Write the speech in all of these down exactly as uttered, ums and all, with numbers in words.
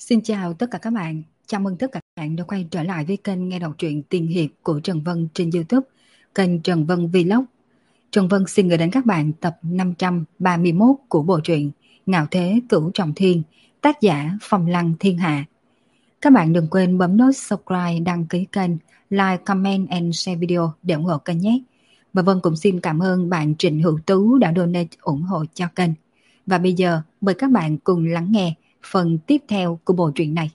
Xin chào tất cả các bạn, chào mừng tất cả các bạn đã quay trở lại với kênh nghe đọc truyện tiên hiệp của Trần Vân trên YouTube, kênh Trần Vân Vlog. Trần Vân xin gửi đến các bạn tập năm trăm ba mươi mốt của bộ truyện Ngạo Thế Cửu Trọng Thiên, tác giả Phong Lăng Thiên Hạ. Các bạn đừng quên bấm nút subscribe, đăng ký kênh, like, comment and share video để ủng hộ kênh nhé. Và Vân cũng xin cảm ơn bạn Trịnh Hữu Tú đã donate ủng hộ cho kênh. Và bây giờ mời các bạn cùng lắng nghe phần tiếp theo của bộ truyện này.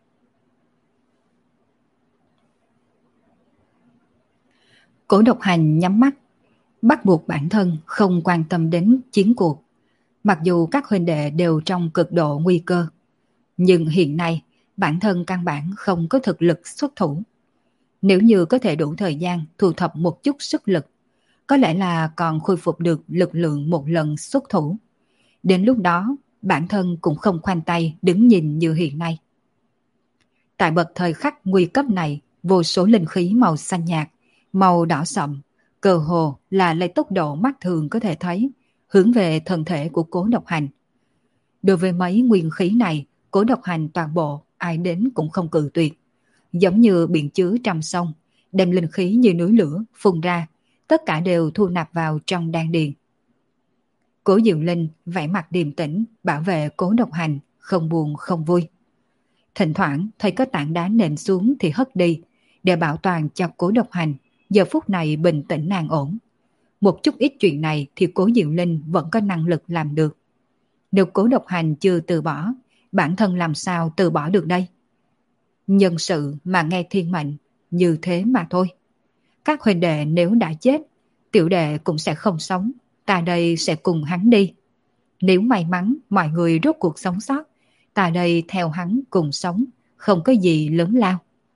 Cố Độc Hành nhắm mắt, bắt buộc bản thân không quan tâm đến chiến cuộc. Mặc dù các huynh đệ đều trong cực độ nguy cơ, nhưng hiện nay bản thân căn bản không có thực lực xuất thủ. Nếu như có thể đủ thời gian thu thập một chút sức lực, có lẽ là còn khôi phục được lực lượng một lần xuất thủ. Đến lúc đó, bản thân cũng không khoanh tay đứng nhìn như hiện nay. Tại bậc thời khắc nguy cấp này, vô số linh khí màu xanh nhạt, màu đỏ sậm, cơ hồ là lấy tốc độ mắt thường có thể thấy, hướng về thân thể của Cố Độc Hành. Đối với mấy nguyên khí này, Cố Độc Hành toàn bộ, ai đến cũng không cự tuyệt. Giống như biển chứa trăm sông, đem linh khí như núi lửa phun ra, tất cả đều thu nạp vào trong đan điền. Cố Diệu Linh vẻ mặt điềm tĩnh bảo vệ Cố Độc Hành, không buồn không vui. Thỉnh thoảng thấy có tảng đá nện xuống thì hất đi, để bảo toàn cho Cố Độc Hành giờ phút này bình tĩnh an ổn. Một chút ít chuyện này thì Cố Diệu Linh vẫn có năng lực làm được. Nếu Cố Độc Hành chưa từ bỏ, bản thân làm sao từ bỏ được đây? Nhân sự mà nghe thiên mệnh, như thế mà thôi. Các huynh đệ nếu đã chết, tiểu đệ cũng sẽ không sống, ta đây sẽ cùng hắn đi. Nếu may mắn mọi người rốt cuộc sống sót, ta đây theo hắn cùng sống, không có gì lớn lao.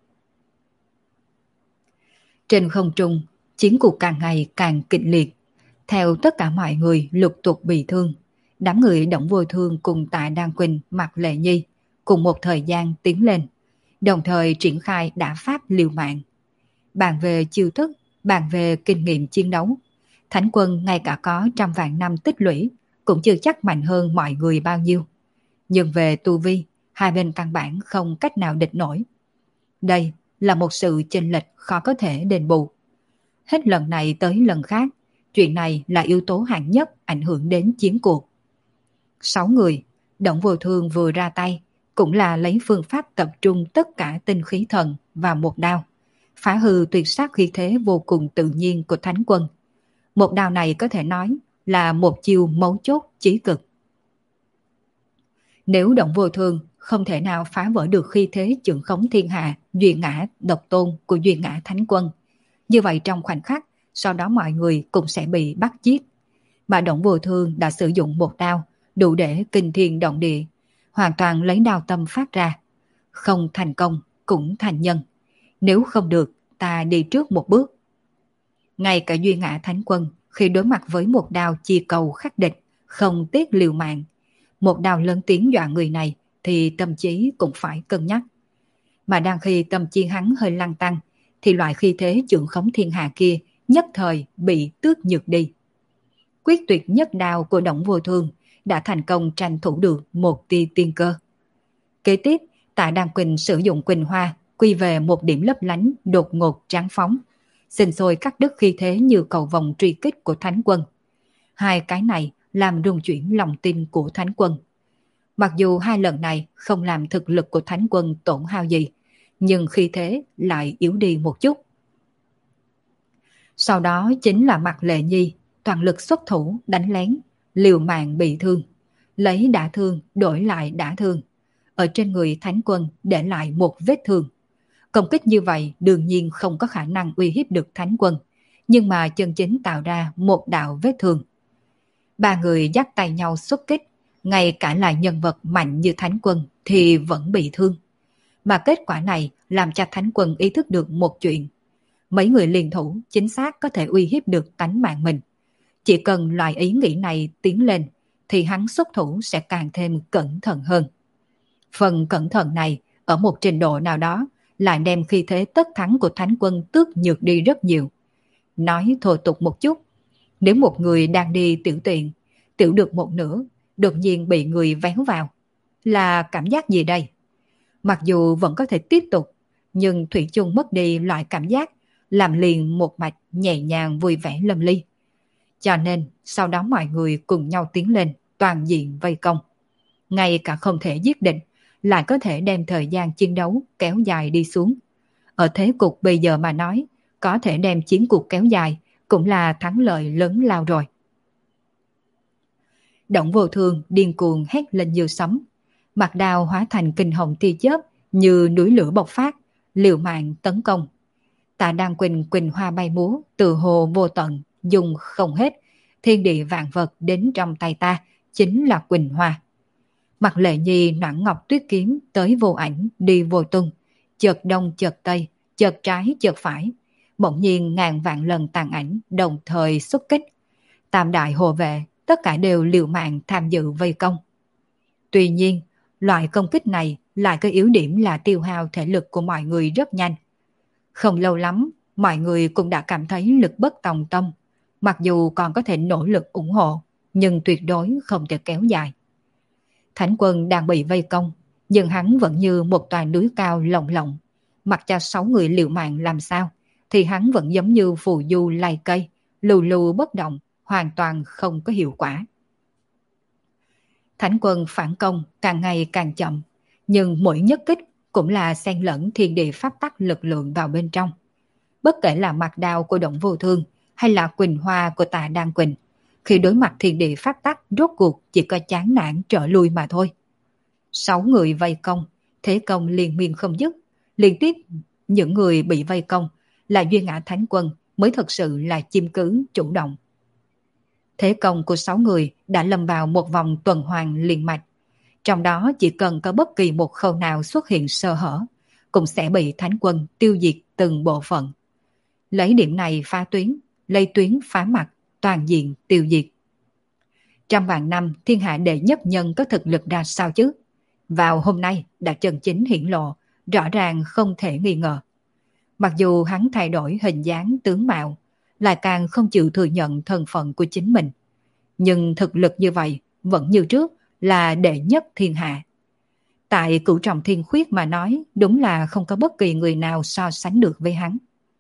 Trên không trung, chiến cuộc càng ngày càng kịch liệt. Theo tất cả mọi người lục tục bị thương, đám người Đổng Vô Thương cùng Tạ Đan Quỳnh, Mạc Lệ Nhi cùng một thời gian tiến lên, đồng thời triển khai đả pháp liều mạng. Bàn về chiêu thức, bàn về kinh nghiệm chiến đấu, Thánh quân ngay cả có trăm vạn năm tích lũy cũng chưa chắc mạnh hơn mọi người bao nhiêu. Nhưng về tu vi, hai bên căn bản không cách nào địch nổi. Đây là một sự chênh lệch khó có thể đền bù. Hết lần này tới lần khác, chuyện này là yếu tố hạng nhất ảnh hưởng đến chiến cuộc. Sáu người, Đổng Vô Thương vừa ra tay, cũng là lấy phương pháp tập trung tất cả tinh khí thần vào một đao, phá hư tuyệt sát khí thế vô cùng tự nhiên của Thánh quân. Một đao này có thể nói là một chiêu mấu chốt chí cực. Nếu Đổng Vô Thương không thể nào phá vỡ được khí thế chưởng khống thiên hạ Duyên Ngã độc tôn của Duyên Ngã Thánh quân, như vậy trong khoảnh khắc, sau đó mọi người cũng sẽ bị bắt giết. Mà Đổng Vô Thương đã sử dụng một đao đủ để kinh thiên động địa, hoàn toàn lấy đao tâm phát ra. Không thành công cũng thành nhân. Nếu không được, ta đi trước một bước. Ngay cả Duyên Ngã Thánh quân khi đối mặt với một đao chi cầu khắc địch, không tiếc liều mạng. Một đao lớn tiếng dọa người này thì tâm trí cũng phải cân nhắc. Mà đang khi tâm trí hắn hơi lăng tăng, thì loại khí thế chưởng khống thiên hạ kia nhất thời bị tước nhược đi. Quyết tuyệt nhất đao của Đổng Vô Thương đã thành công tranh thủ được một tia tiên cơ. Kế tiếp, Tạ Đan Quỳnh sử dụng Quỳnh Hoa quy về một điểm lấp lánh đột ngột tráng phóng, sinh sôi cắt đứt khí thế như cầu vòng truy kích của Thánh quân. Hai cái này làm rung chuyển lòng tin của Thánh quân. Mặc dù hai lần này không làm thực lực của Thánh quân tổn hao gì, nhưng khí thế lại yếu đi một chút. Sau đó chính là Mạc Lệ Nhi, toàn lực xuất thủ đánh lén, liều mạng bị thương, lấy đả thương đổi lại đả thương, ở trên người Thánh quân để lại một vết thương. Công kích như vậy đương nhiên không có khả năng uy hiếp được Thánh quân, nhưng mà chân chính tạo ra một đạo vết thương. Ba người dắt tay nhau xuất kích, ngay cả là nhân vật mạnh như Thánh quân thì vẫn bị thương. Mà kết quả này làm cho Thánh quân ý thức được một chuyện. Mấy người liên thủ chính xác có thể uy hiếp được tánh mạng mình. Chỉ cần loại ý nghĩ này tiến lên thì hắn xuất thủ sẽ càng thêm cẩn thận hơn. Phần cẩn thận này ở một trình độ nào đó lại đem khí thế tất thắng của Thánh quân tước nhược đi rất nhiều. Nói thô tục một chút, nếu một người đang đi tiểu tiện, tiểu được một nửa, đột nhiên bị người véo vào, là cảm giác gì đây? Mặc dù vẫn có thể tiếp tục, nhưng thủy chung mất đi loại cảm giác làm liền một mạch nhẹ nhàng vui vẻ lâm ly. Cho nên sau đó mọi người cùng nhau tiến lên toàn diện vây công. Ngay cả không thể giết địch, lại có thể đem thời gian chiến đấu kéo dài đi xuống. Ở thế cục bây giờ mà nói, có thể đem chiến cuộc kéo dài cũng là thắng lợi lớn lao rồi. Động Vô Thương điên cuồng hét lên như sấm, mặt đao hóa thành kinh hồng tia chớp như núi lửa bộc phát, liều mạng tấn công. Tạ Đan Quỳnh quỳnh hoa bay múa, từ hồ vô tận, dùng không hết, thiên địa vạn vật đến trong tay ta chính là quỳnh hoa. Mặt Lệ Nhi noãn ngọc tuyết kiếm tới vô ảnh đi vô tung, chợt đông chợt tây, chợt trái chợt phải, bỗng nhiên ngàn vạn lần tàn ảnh đồng thời xuất kích. Tam đại hộ vệ tất cả đều liều mạng tham dự vây công. Tuy nhiên, loại công kích này lại có yếu điểm là tiêu hao thể lực của mọi người rất nhanh. Không lâu lắm, mọi người cũng đã cảm thấy lực bất tòng tâm. Mặc dù còn có thể nỗ lực ủng hộ, nhưng tuyệt đối không thể kéo dài. Thánh Quân đang bị vây công, nhưng hắn vẫn như một tòa núi cao lộng lộng. Mặc cho sáu người liều mạng làm sao, thì hắn vẫn giống như phù du lai cây, lù lù bất động, hoàn toàn không có hiệu quả. Thánh Quân phản công càng ngày càng chậm, nhưng mỗi nhất kích cũng là xen lẫn thiên địa pháp tắc lực lượng vào bên trong. Bất kể là mặt đao của Động Vô Thương hay là quỳnh hoa của Tạ Đan Quỳnh, khi đối mặt thiên địa pháp tắc rốt cuộc chỉ có chán nản trở lui mà thôi. Sáu người vây công, thế công liên miên không dứt, liên tiếp những người bị vây công là Duy Ngã Thánh Quân mới thật sự là chiếm cứ chủ động. Thế công của sáu người đã lâm vào một vòng tuần hoàn liền mạch. Trong đó chỉ cần có bất kỳ một khâu nào xuất hiện sơ hở, cũng sẽ bị Thánh Quân tiêu diệt từng bộ phận. Lấy điểm này phá tuyến, lấy tuyến phá mặt, toàn diện tiêu diệt. Trăm vạn năm thiên hạ đệ nhất nhân có thực lực ra sao chứ? Vào hôm nay đã chân chính hiển lộ, rõ ràng không thể nghi ngờ. Mặc dù hắn thay đổi hình dáng tướng mạo, lại càng không chịu thừa nhận thân phận của chính mình. Nhưng thực lực như vậy vẫn như trước là đệ nhất thiên hạ. Tại Cửu Trọng Thiên Khuyết mà nói, đúng là không có bất kỳ người nào so sánh được với hắn.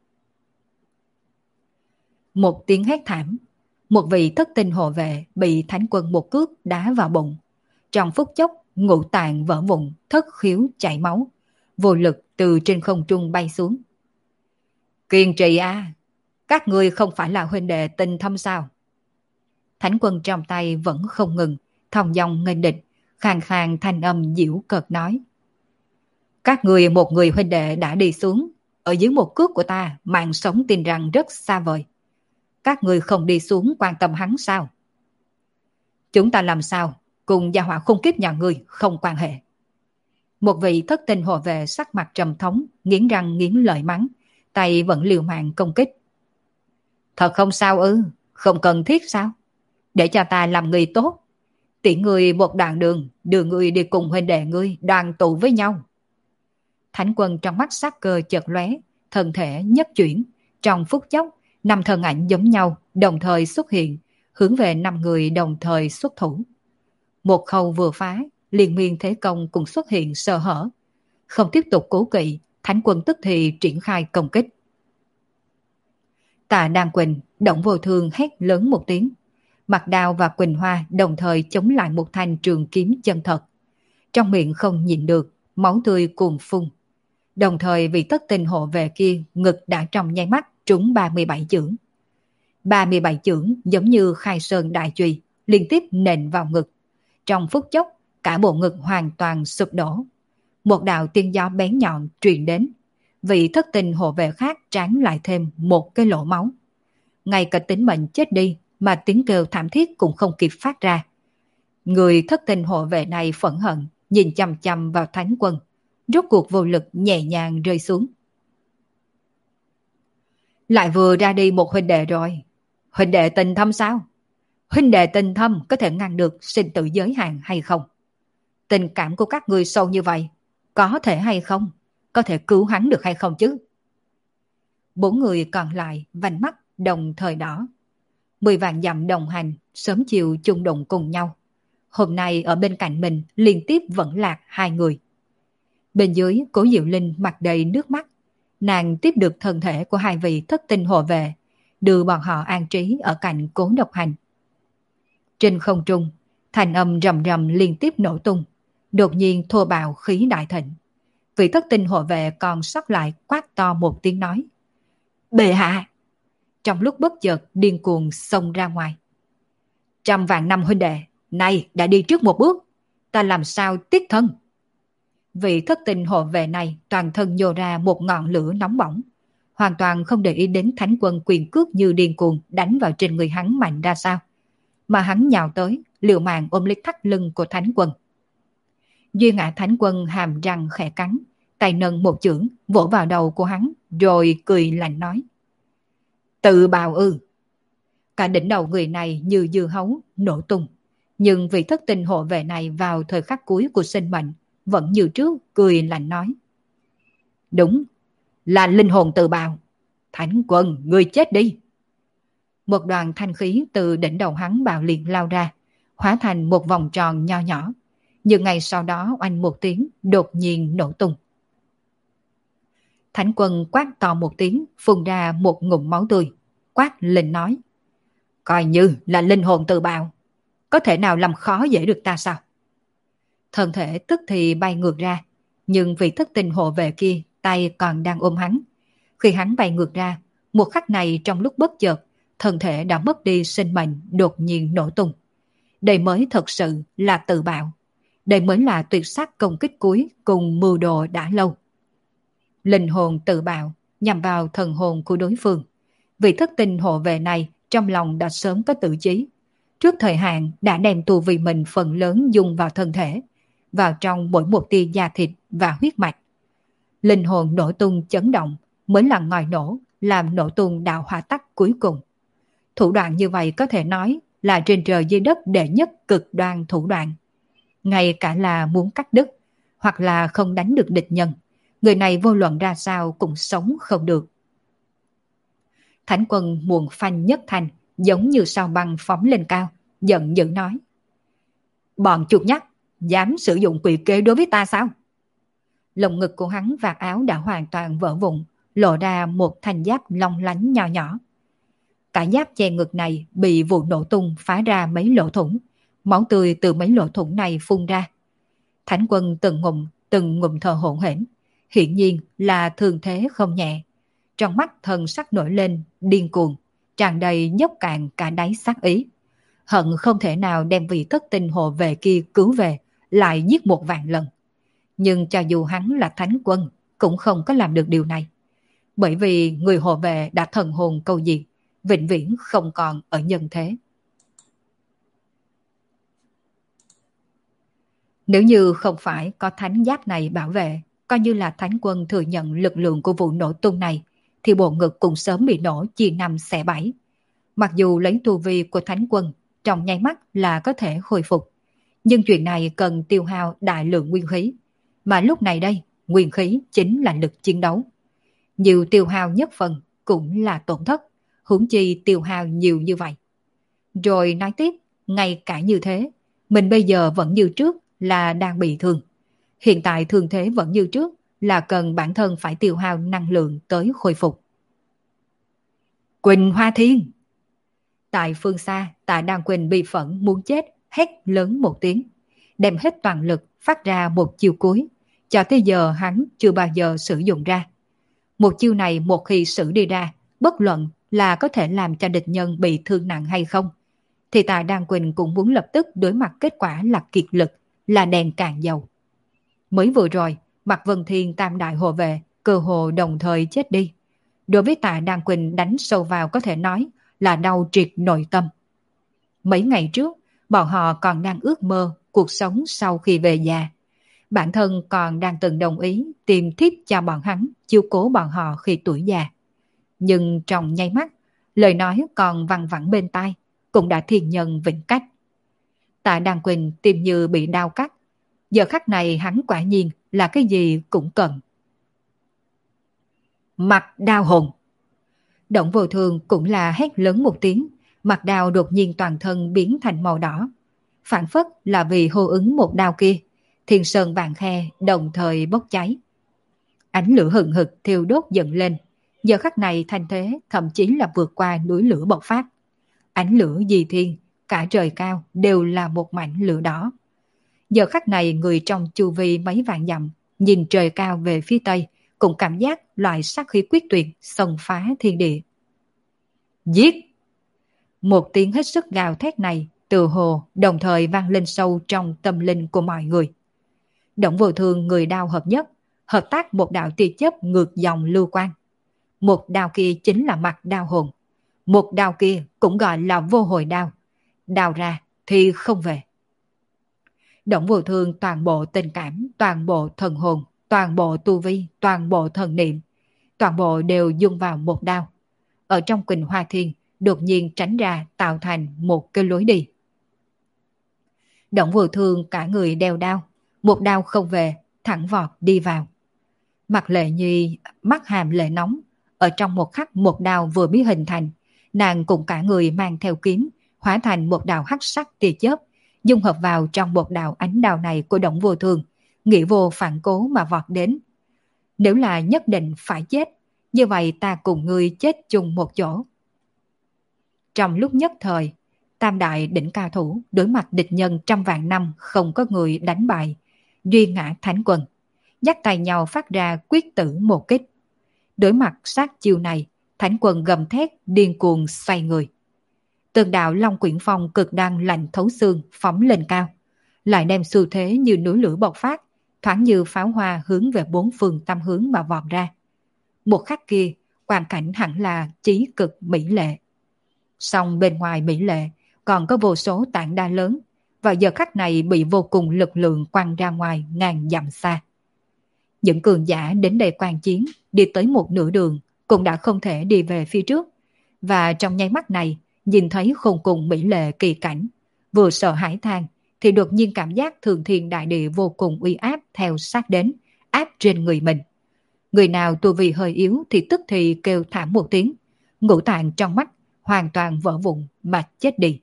Một tiếng hét thảm, một vị thất tinh hộ vệ bị Thánh Quân một cước đá vào bụng. Trong phút chốc, ngũ tạng vỡ vụn, thất khiếu chảy máu, vô lực từ trên không trung bay xuống. Kiên trì a, các ngươi không phải là huynh đệ tình thâm sao? Thánh Quân trong tay vẫn không ngừng, thong dong nghênh địch, khàn khàn thanh âm giễu cợt nói. Các ngươi một người huynh đệ đã đi xuống, ở dưới một cước của ta, mạng sống tin rằng rất xa vời. Các ngươi không đi xuống quan tâm hắn sao? Chúng ta làm sao, cùng gia hỏa khủng kiếp nhà ngươi không quan hệ. Một vị thất tinh hộ vệ sắc mặt trầm thống, nghiến răng nghiến lợi mắng, tay vẫn liều mạng công kích. Thật không sao ư, không cần thiết sao? Để cho ta làm người tốt. Tiễn người một đoạn đường, đưa người đi cùng huynh đệ ngươi đoàn tụ với nhau. Thánh Quân trong mắt sắc cơ chợt lóe, thân thể nhất chuyển, trong phút chốc, năm thân ảnh giống nhau đồng thời xuất hiện, hướng về năm người đồng thời xuất thủ. Một khâu vừa phá, liên miên thế công cũng xuất hiện sơ hở. Không tiếp tục cố kỵ, Thánh Quân tức thì triển khai công kích. Tạ Đan Quỳnh, Động Vô Thương hét lớn một tiếng. Mặt đao và quỳnh hoa đồng thời chống lại một thanh trường kiếm chân thật. Trong miệng không nhịn được, máu tươi cuồn phun. Đồng thời vị thất tinh hộ vệ kia ngực đã trong nháy mắt trúng ba mươi bảy chưởng. ba mươi bảy chưởng giống như khai sơn đại chùy, liên tiếp nện vào ngực. Trong phút chốc, cả bộ ngực hoàn toàn sụp đổ. Một đạo tiên gió bén nhọn truyền đến. Vị thất tinh hộ vệ khác tráng lại thêm một cái lỗ máu. Ngay cả tính mệnh chết đi mà tiếng kêu thảm thiết cũng không kịp phát ra. Người thất tinh hộ vệ này phẫn hận, nhìn chằm chằm vào Thánh Quân, rốt cuộc vô lực nhẹ nhàng rơi xuống. Lại vừa ra đi một huynh đệ rồi. Huynh đệ tình thâm sao? Huynh đệ tình thâm có thể ngăn được sinh tử giới hạn hay không? Tình cảm của các ngươi sâu như vậy, có thể hay không? Có thể cứu hắn được hay không chứ? Bốn người còn lại vành mắt đồng thời đỏ. Mười vạn dặm đồng hành, sớm chiều chung đụng cùng nhau. Hôm nay ở bên cạnh mình liên tiếp vẫn lạc hai người. Bên dưới, Cố Diệu Linh mặt đầy nước mắt. Nàng tiếp được thân thể của hai vị thất tinh hộ vệ, đưa bọn họ an trí ở cạnh Cố Độc Hành. Trên không trung, thanh âm rầm rầm liên tiếp nổ tung, đột nhiên thô bạo khí đại thịnh. Vị thất tinh hộ vệ còn sót lại quát to một tiếng nói: Bệ hạ! Trong lúc bất chợt điên cuồng xông ra ngoài. Trăm vạn năm huynh đệ, nay đã đi trước một bước, ta làm sao tiếc thân? Vị thất tinh hộ vệ này toàn thân nhô ra một ngọn lửa nóng bỏng, hoàn toàn không để ý đến thánh quân quyền cước như điên cuồng đánh vào trên người hắn mạnh ra sao, mà hắn nhào tới liều mạng ôm lấy thắt lưng của thánh quân. Duy Ngã thánh quân hàm răng khẽ cắn, tay nâng một chưởng vỗ vào đầu của hắn, rồi cười lạnh nói: Tự bào ư? Cả đỉnh đầu người này như dưa hấu nổ tung, nhưng vị thất tinh hộ vệ này vào thời khắc cuối của sinh mệnh vẫn như trước cười lạnh nói: Đúng, là linh hồn tự bào. Thánh quân, ngươi chết đi! Một đoàn thanh khí từ đỉnh đầu hắn bạo liệt lao ra, hóa thành một vòng tròn nho nhỏ, nhưng ngay sau đó oanh một tiếng đột nhiên nổ tung. Thánh quân quát to một tiếng, phun ra một ngụm máu tươi, quát lên nói: Coi như là linh hồn tự bào, có thể nào làm khó dễ được ta sao? Thân thể tức thì bay ngược ra, nhưng vị thất tinh hộ vệ kia tay còn đang ôm hắn. Khi hắn bay ngược ra, một khắc này trong lúc bất chợt, thân thể đã mất đi sinh mệnh đột nhiên nổ tung. Đây mới thật sự là tự bạo. Đây mới là tuyệt sát công kích cuối cùng mưu đồ đã lâu. Linh hồn tự bạo nhằm vào thần hồn của đối phương. Vị thất tinh hộ vệ này trong lòng đã sớm có tự chí. Trước thời hạn đã đem tu vi mình phần lớn dùng vào thân thể, vào trong mỗi một tia da thịt và huyết mạch. Linh hồn nổ tung chấn động mới là ngòi nổ, làm nổ tung đạo hỏa tắc cuối cùng. Thủ đoạn như vậy có thể nói là trên trời dưới đất đệ nhất cực đoan thủ đoạn. Ngay cả là muốn cắt đứt, hoặc là không đánh được địch nhân, người này vô luận ra sao cũng sống không được. Thánh quân muộn phanh nhất thành, giống như sao băng phóng lên cao, giận dữ nói: Bọn chuột nhắt, dám sử dụng quỷ kế đối với ta sao? Lồng ngực của hắn vạt áo đã hoàn toàn vỡ vụn, lộ ra một thanh giáp long lánh nhỏ nhỏ. Cả giáp che ngực này bị vụ nổ tung phá ra mấy lỗ thủng, máu tươi từ mấy lỗ thủng này phun ra. Thánh quân từng ngụm từng ngụm thở hổn hển, hiển nhiên là thương thế không nhẹ. Trong mắt thần sắc nổi lên điên cuồng, tràn đầy nhốc cạn cả đáy sát ý. Hận không thể nào đem vị thất tinh hộ vệ kia cứu về, lại giết một vạn lần. Nhưng cho dù hắn là thánh quân, cũng không có làm được điều này. Bởi vì người hộ vệ đã thần hồn câu diệt, vĩnh viễn không còn ở nhân thế. Nếu như không phải có thánh giáp này bảo vệ, coi như là thánh quân thừa nhận lực lượng của vụ nổ tung này, thì bộ ngực cũng sớm bị nổ chia năm xẻ bảy. Mặc dù lấy tu vi của thánh quân, trong nháy mắt là có thể khôi phục, nhưng chuyện này cần tiêu hao đại lượng nguyên khí, mà lúc này đây, nguyên khí chính là lực chiến đấu. Nhiều tiêu hao nhất phần cũng là tổn thất, huống chi tiêu hao nhiều như vậy. Rồi nói tiếp, ngay cả như thế, mình bây giờ vẫn như trước là đang bị thương. Hiện tại thương thế vẫn như trước là cần bản thân phải tiêu hao năng lượng tới khôi phục. Quỳnh Hoa Thiên! Tại phương xa, Tạ Đan Quỳnh bị phẫn muốn chết, hét lớn một tiếng, đem hết toàn lực phát ra một chiêu cuối, cho tới giờ hắn chưa bao giờ sử dụng ra. Một chiêu này một khi sử đi ra, bất luận là có thể làm cho địch nhân bị thương nặng hay không, thì Tạ Đan Quỳnh cũng muốn lập tức đối mặt kết quả là kiệt lực, là đèn cạn dầu. Mới vừa rồi, Mạc Vân Thiên tam đại hộ vệ cơ hồ đồng thời chết đi. Đối với Tạ Đan Quỳnh đánh sâu vào có thể nói là đau triệt nội tâm. Mấy ngày trước, bọn họ còn đang ước mơ cuộc sống sau khi về già. Bản thân còn đang từng đồng ý tìm thiếp cho bọn hắn, chiếu cố bọn họ khi tuổi già. Nhưng trong nháy mắt, lời nói còn văng vẳng bên tai, cũng đã thiên nhân vĩnh cách. Tạ Đan Quỳnh tim như bị đau cắt. Giờ khắc này hắn quả nhiên là cái gì cũng cần. Mặt đao hồn! Động Vô Thường cũng là hét lớn một tiếng, mặt đao đột nhiên toàn thân biến thành màu đỏ. Phản phất là vì hô ứng một đao kia, Thiên sơn vạn khe đồng thời bốc cháy. Ánh lửa hừng hực thiêu đốt dần lên. Giờ khắc này thanh thế thậm chí là vượt qua núi lửa bộc phát. Ánh lửa dị thiên, cả trời cao đều là một mảnh lửa đỏ. Giờ khắc này người trong chu vi mấy vạn dặm nhìn trời cao về phía tây cũng cảm giác loại sát khí quyết tuyệt xông phá thiên địa. Giết! Một tiếng hết sức gào thét này từ hồ đồng thời vang lên sâu trong tâm linh của mọi người. Động Vô Thương người đao hợp nhất, hợp tác một đạo tia chớp ngược dòng lưu quang. Một đao kia chính là mặt đao hồn. Một đao kia cũng gọi là vô hồi đao. Đao ra thì không về. Động Vô Thương toàn bộ tình cảm, toàn bộ thần hồn, toàn bộ tu vi, toàn bộ thần niệm, toàn bộ đều dung vào một đao. Ở trong Quỳnh Hoa Thiên đột nhiên tránh ra tạo thành một cái lối đi. Động Vô Thương cả người đeo đao, một đao không về, thẳng vọt đi vào. Mặt Lệ Nhi mắt hàm lệ nóng, ở trong một khắc một đao vừa mới hình thành, nàng cùng cả người mang theo kiếm, hóa thành một đạo hắc sắc tia chớp, dung hợp vào trong một đạo ánh đao này của Động Vô Thương, nghĩ vô phản cố mà vọt đến. Nếu là nhất định phải chết, như vậy ta cùng ngươi chết chung một chỗ. Trong lúc nhất thời, tam đại đỉnh cao thủ đối mặt địch nhân trăm vạn năm không có người đánh bại, duy ngã thánh quân, dắt tay nhau phát ra quyết tử một kích. Đối mặt sát chiêu này, thánh quân gầm thét điên cuồng xoay người. Từng đạo long quyển phong cực đang lạnh thấu xương phóng lên cao, lại đem xu thế như núi lửa bộc phát, thoáng như pháo hoa hướng về bốn phương tám hướng mà vọt ra. Một khắc kia, quang cảnh hẳn là chí cực mỹ lệ. Song bên ngoài mỹ lệ còn có vô số tảng đá lớn, và giờ khắc này bị vô cùng lực lượng quăng ra ngoài ngàn dặm xa. Những cường giả đến đây quan chiến, đi tới một nửa đường cũng đã không thể đi về phía trước, và trong nháy mắt này nhìn thấy khôn cùng mỹ lệ kỳ cảnh, vừa sợ hãi than thì đột nhiên cảm giác thường thiên đại địa vô cùng uy áp theo sát đến, áp trên người mình. Người nào tu vi hơi yếu thì tức thì kêu thảm một tiếng, ngũ tạng trong mắt hoàn toàn vỡ vụn mà chết đi.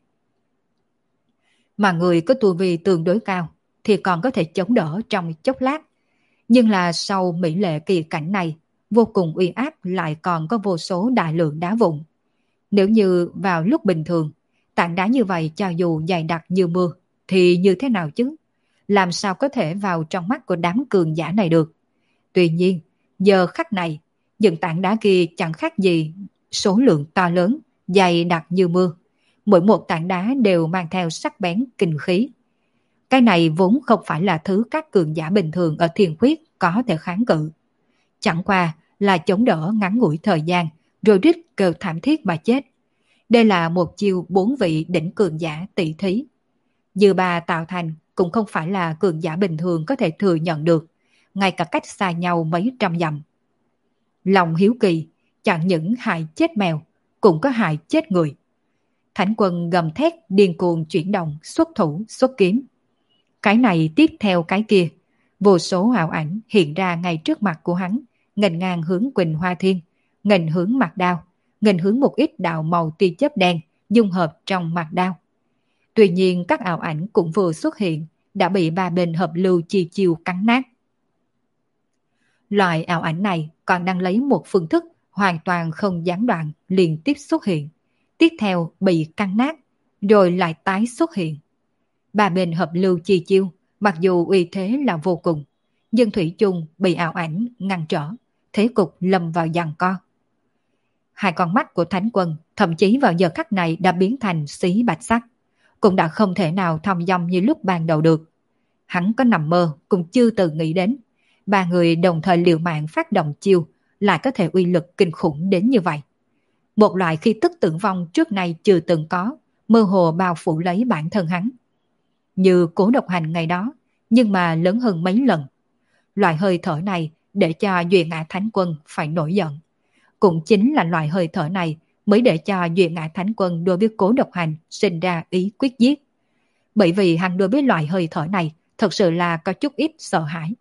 Mà người có tu vi tương đối cao thì còn có thể chống đỡ trong chốc lát, nhưng là sau mỹ lệ kỳ cảnh này, vô cùng uy áp lại còn có vô số đại lượng đá vụn. Nếu như vào lúc bình thường, tảng đá như vậy cho dù dày đặc như mưa, thì như thế nào chứ? Làm sao có thể vào trong mắt của đám cường giả này được? Tuy nhiên, giờ khắc này, những tảng đá kia chẳng khác gì số lượng to lớn, dày đặc như mưa. Mỗi một tảng đá đều mang theo sắc bén kinh khí. Cái này vốn không phải là thứ các cường giả bình thường ở Thiên Khuyết có thể kháng cự. Chẳng qua là chống đỡ ngắn ngủi thời gian, rồi rít kêu thảm thiết mà chết. Đây là một chiêu bốn vị đỉnh cường giả tỷ thí. Dư ba tạo thành cũng không phải là cường giả bình thường có thể thừa nhận được, ngay cả cách xa nhau mấy trăm dặm. Lòng hiếu kỳ, chẳng những hại chết mèo, cũng có hại chết người. Thánh quân gầm thét điên cuồng chuyển động, xuất thủ, xuất kiếm. Cái này tiếp theo cái kia, vô số ảo ảnh hiện ra ngay trước mặt của hắn, nghênh ngang hướng Quỳnh Hoa Thiên, nghênh hướng mặt đao, nghênh hướng một ít đạo màu tia chớp đen dung hợp trong mặt đao. Tuy nhiên các ảo ảnh cũng vừa xuất hiện, đã bị ba bên hợp lưu chi chiêu cắn nát. Loại ảo ảnh này còn đang lấy một phương thức hoàn toàn không gián đoạn liên tiếp xuất hiện, tiếp theo bị cắn nát, rồi lại tái xuất hiện. Ba bên hợp lưu chi chiêu, mặc dù uy thế là vô cùng, nhưng thủy chung bị ảo ảnh ngăn trở, thế cục lâm vào giằng co. Hai con mắt của thánh quân thậm chí vào giờ khắc này đã biến thành xí bạch sắc, cũng đã không thể nào thong dong như lúc ban đầu được. Hắn có nằm mơ cũng chưa từng nghĩ đến, ba người đồng thời liều mạng phát động chiêu lại có thể uy lực kinh khủng đến như vậy. Một loại khí tức tử vong trước nay chưa từng có, mơ hồ bao phủ lấy bản thân hắn. Như Cố Độc Hành ngày đó, nhưng mà lớn hơn mấy lần. Loại hơi thở này để cho Duy Ngã Thánh Quân phải nổi giận. Cũng chính là loại hơi thở này mới để cho Duy Ngã Thánh Quân đối với Cố Độc Hành sinh ra ý quyết giết. Bởi vì hắn đối với loại hơi thở này thật sự là có chút ít sợ hãi.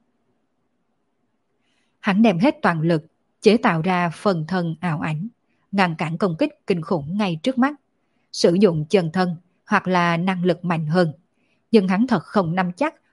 Hắn đem hết toàn lực, chế tạo ra phần thân ảo ảnh, ngăn cản công kích kinh khủng ngay trước mắt. Sử dụng chân thân hoặc là năng lực mạnh hơn. Nhưng hắn thật không nắm chắc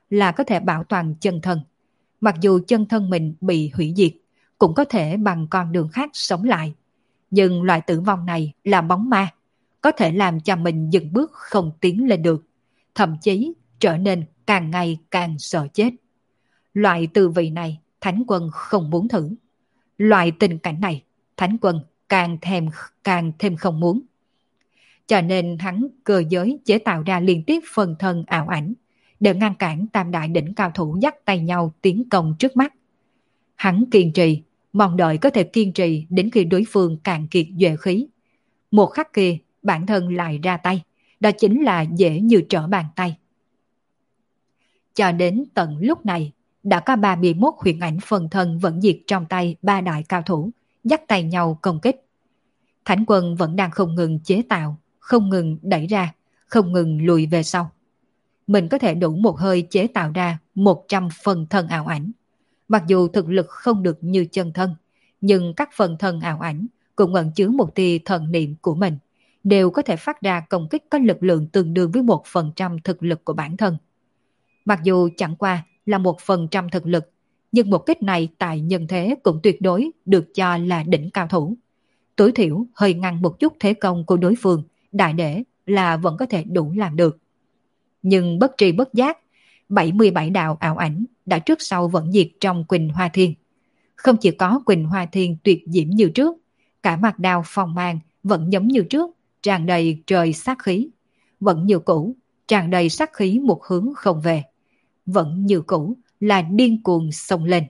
là có thể bảo toàn chân thân. Mặc dù chân thân mình bị hủy diệt, cũng có thể bằng con đường khác sống lại. Nhưng loại tử vong này là bóng ma, có thể làm cho mình dừng bước không tiến lên được, thậm chí trở nên càng ngày càng sợ chết. Loại tư vị này, Thánh Quân không muốn thử. Loại tình cảnh này, Thánh Quân càng thèm càng thêm không muốn. Cho nên hắn cơ giới chế tạo ra liên tiếp phần thân ảo ảnh, để ngăn cản tam đại đỉnh cao thủ dắt tay nhau tiến công trước mắt. Hắn kiên trì, mong đợi có thể kiên trì đến khi đối phương cạn kiệt duệ khí. Một khắc kia, bản thân lại ra tay, đó chính là dễ như trở bàn tay. Cho đến tận lúc này, đã có ba mươi mốt huyền ảnh phần thân vẫn diệt trong tay ba đại cao thủ, dắt tay nhau công kích. Thánh Quân vẫn đang không ngừng chế tạo, không ngừng đẩy ra, không ngừng lùi về sau. Mình có thể đủ một hơi chế tạo ra một trăm phần thân ảo ảnh. Mặc dù thực lực không được như chân thân, nhưng các phần thân ảo ảnh cũng ẩn chứa một tia thần niệm của mình, đều có thể phát ra công kích có lực lượng tương đương với một phần trăm thực lực của bản thân. Mặc dù chẳng qua là một phần trăm thực lực, nhưng một kích này tại nhân thế cũng tuyệt đối được cho là đỉnh cao thủ. Tối thiểu hơi ngăn một chút thế công của đối phương, đại để là vẫn có thể đủ làm được. Nhưng bất tri bất giác, bảy mươi bảy đạo ảo ảnh đã trước sau vẫn diệt trong Quỳnh Hoa Thiên. Không chỉ có Quỳnh Hoa Thiên tuyệt diễm như trước, cả mặt đao phong mang vẫn giống như trước, tràn đầy trời sát khí. Vẫn như cũ, tràn đầy sát khí một hướng không về. Vẫn như cũ là điên cuồng xông lên.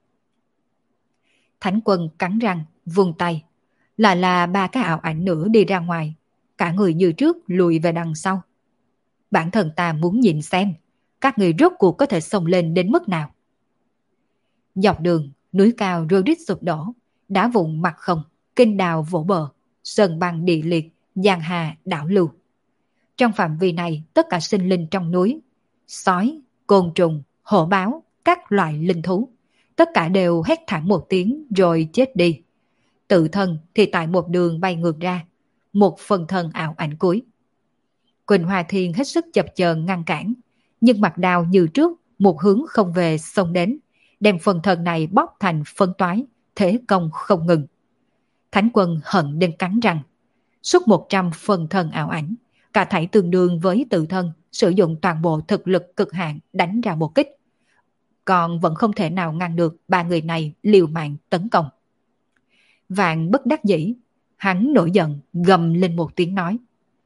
Thánh Quân cắn răng, vung tay. Là là ba cái ảo ảnh nữa đi ra ngoài. Cả người như trước lùi về đằng sau. Bản thân ta muốn nhìn xem, các người rốt cuộc có thể xông lên đến mức nào. Dọc đường, núi cao rơi rít sụp đổ, đá vụn mặt không, kinh đào vỗ bờ, sơn băng địa liệt, giang hà đảo lưu. Trong phạm vi này, tất cả sinh linh trong núi, sói, côn trùng, hổ báo, các loại linh thú, tất cả đều hét thảm một tiếng rồi chết đi. Tự thân thì tại một đường bay ngược ra, một phần thân ảo ảnh cuối. Quỳnh Hoa Thiên hết sức chập chờn ngăn cản, nhưng mặt đao như trước, một hướng không về xông đến, đem phần thân này bóp thành phân toái, thế công không ngừng. Thánh Quân hận đến cắn răng, suốt một trăm phần thân ảo ảnh, cả thảy tương đương với tự thân sử dụng toàn bộ thực lực cực hạn đánh ra một kích. Còn vẫn không thể nào ngăn được ba người này liều mạng tấn công. Vạn bất đắc dĩ, hắn nổi giận gầm lên một tiếng nói: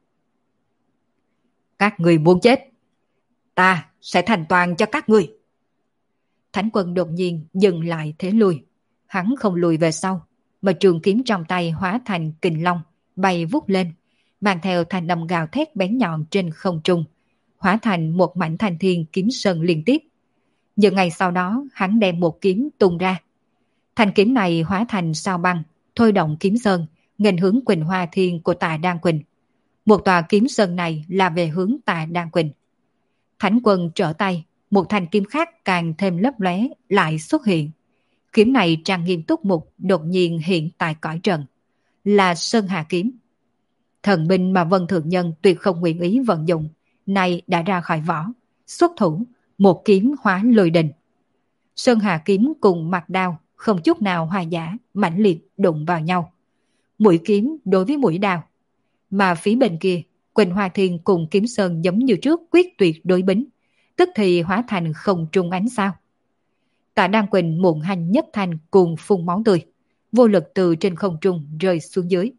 các người muốn chết, ta sẽ thành toàn cho các người. Thánh Quân đột nhiên dừng lại thế lùi. Hắn không lùi về sau, mà trường kiếm trong tay hóa thành kình long, bay vút lên, mang theo thanh âm gào thét bén nhọn trên không trung, hóa thành một mảnh thanh thiên kiếm sơn liên tiếp. Nhưng ngày sau đó, hắn đem một kiếm tung ra. Thanh kiếm này hóa thành sao băng, thôi động kiếm sơn, nghênh hướng Quỳnh Hoa Thiên của Tà Đan Quỳnh. Một tòa kiếm sơn này là về hướng Tà Đan Quỳnh. Thánh Quân trở tay, một thanh kiếm khác càng thêm lấp lóe lại xuất hiện. Kiếm này trang nghiêm túc mục đột nhiên hiện tại cõi trần, là Sơn Hà Kiếm. Thần binh mà Vân Thượng Nhân tuyệt không nguyện ý vận dụng, nay đã ra khỏi vỏ, xuất thủ, một kiếm hóa lôi đình. Sơn Hà Kiếm cùng mặt đao không chút nào hòa giả, mãnh liệt đụng vào nhau. Mũi kiếm đối với mũi đao, mà phía bên kia, Quỳnh Hoa Thiên cùng kiếm sơn giống như trước quyết tuyệt đối bính, tức thì hóa thành không trung ánh sao. Tạ Đan Quỳnh muộn hành nhất thành cùng phun máu tươi, vô lực từ trên không trung rơi xuống dưới.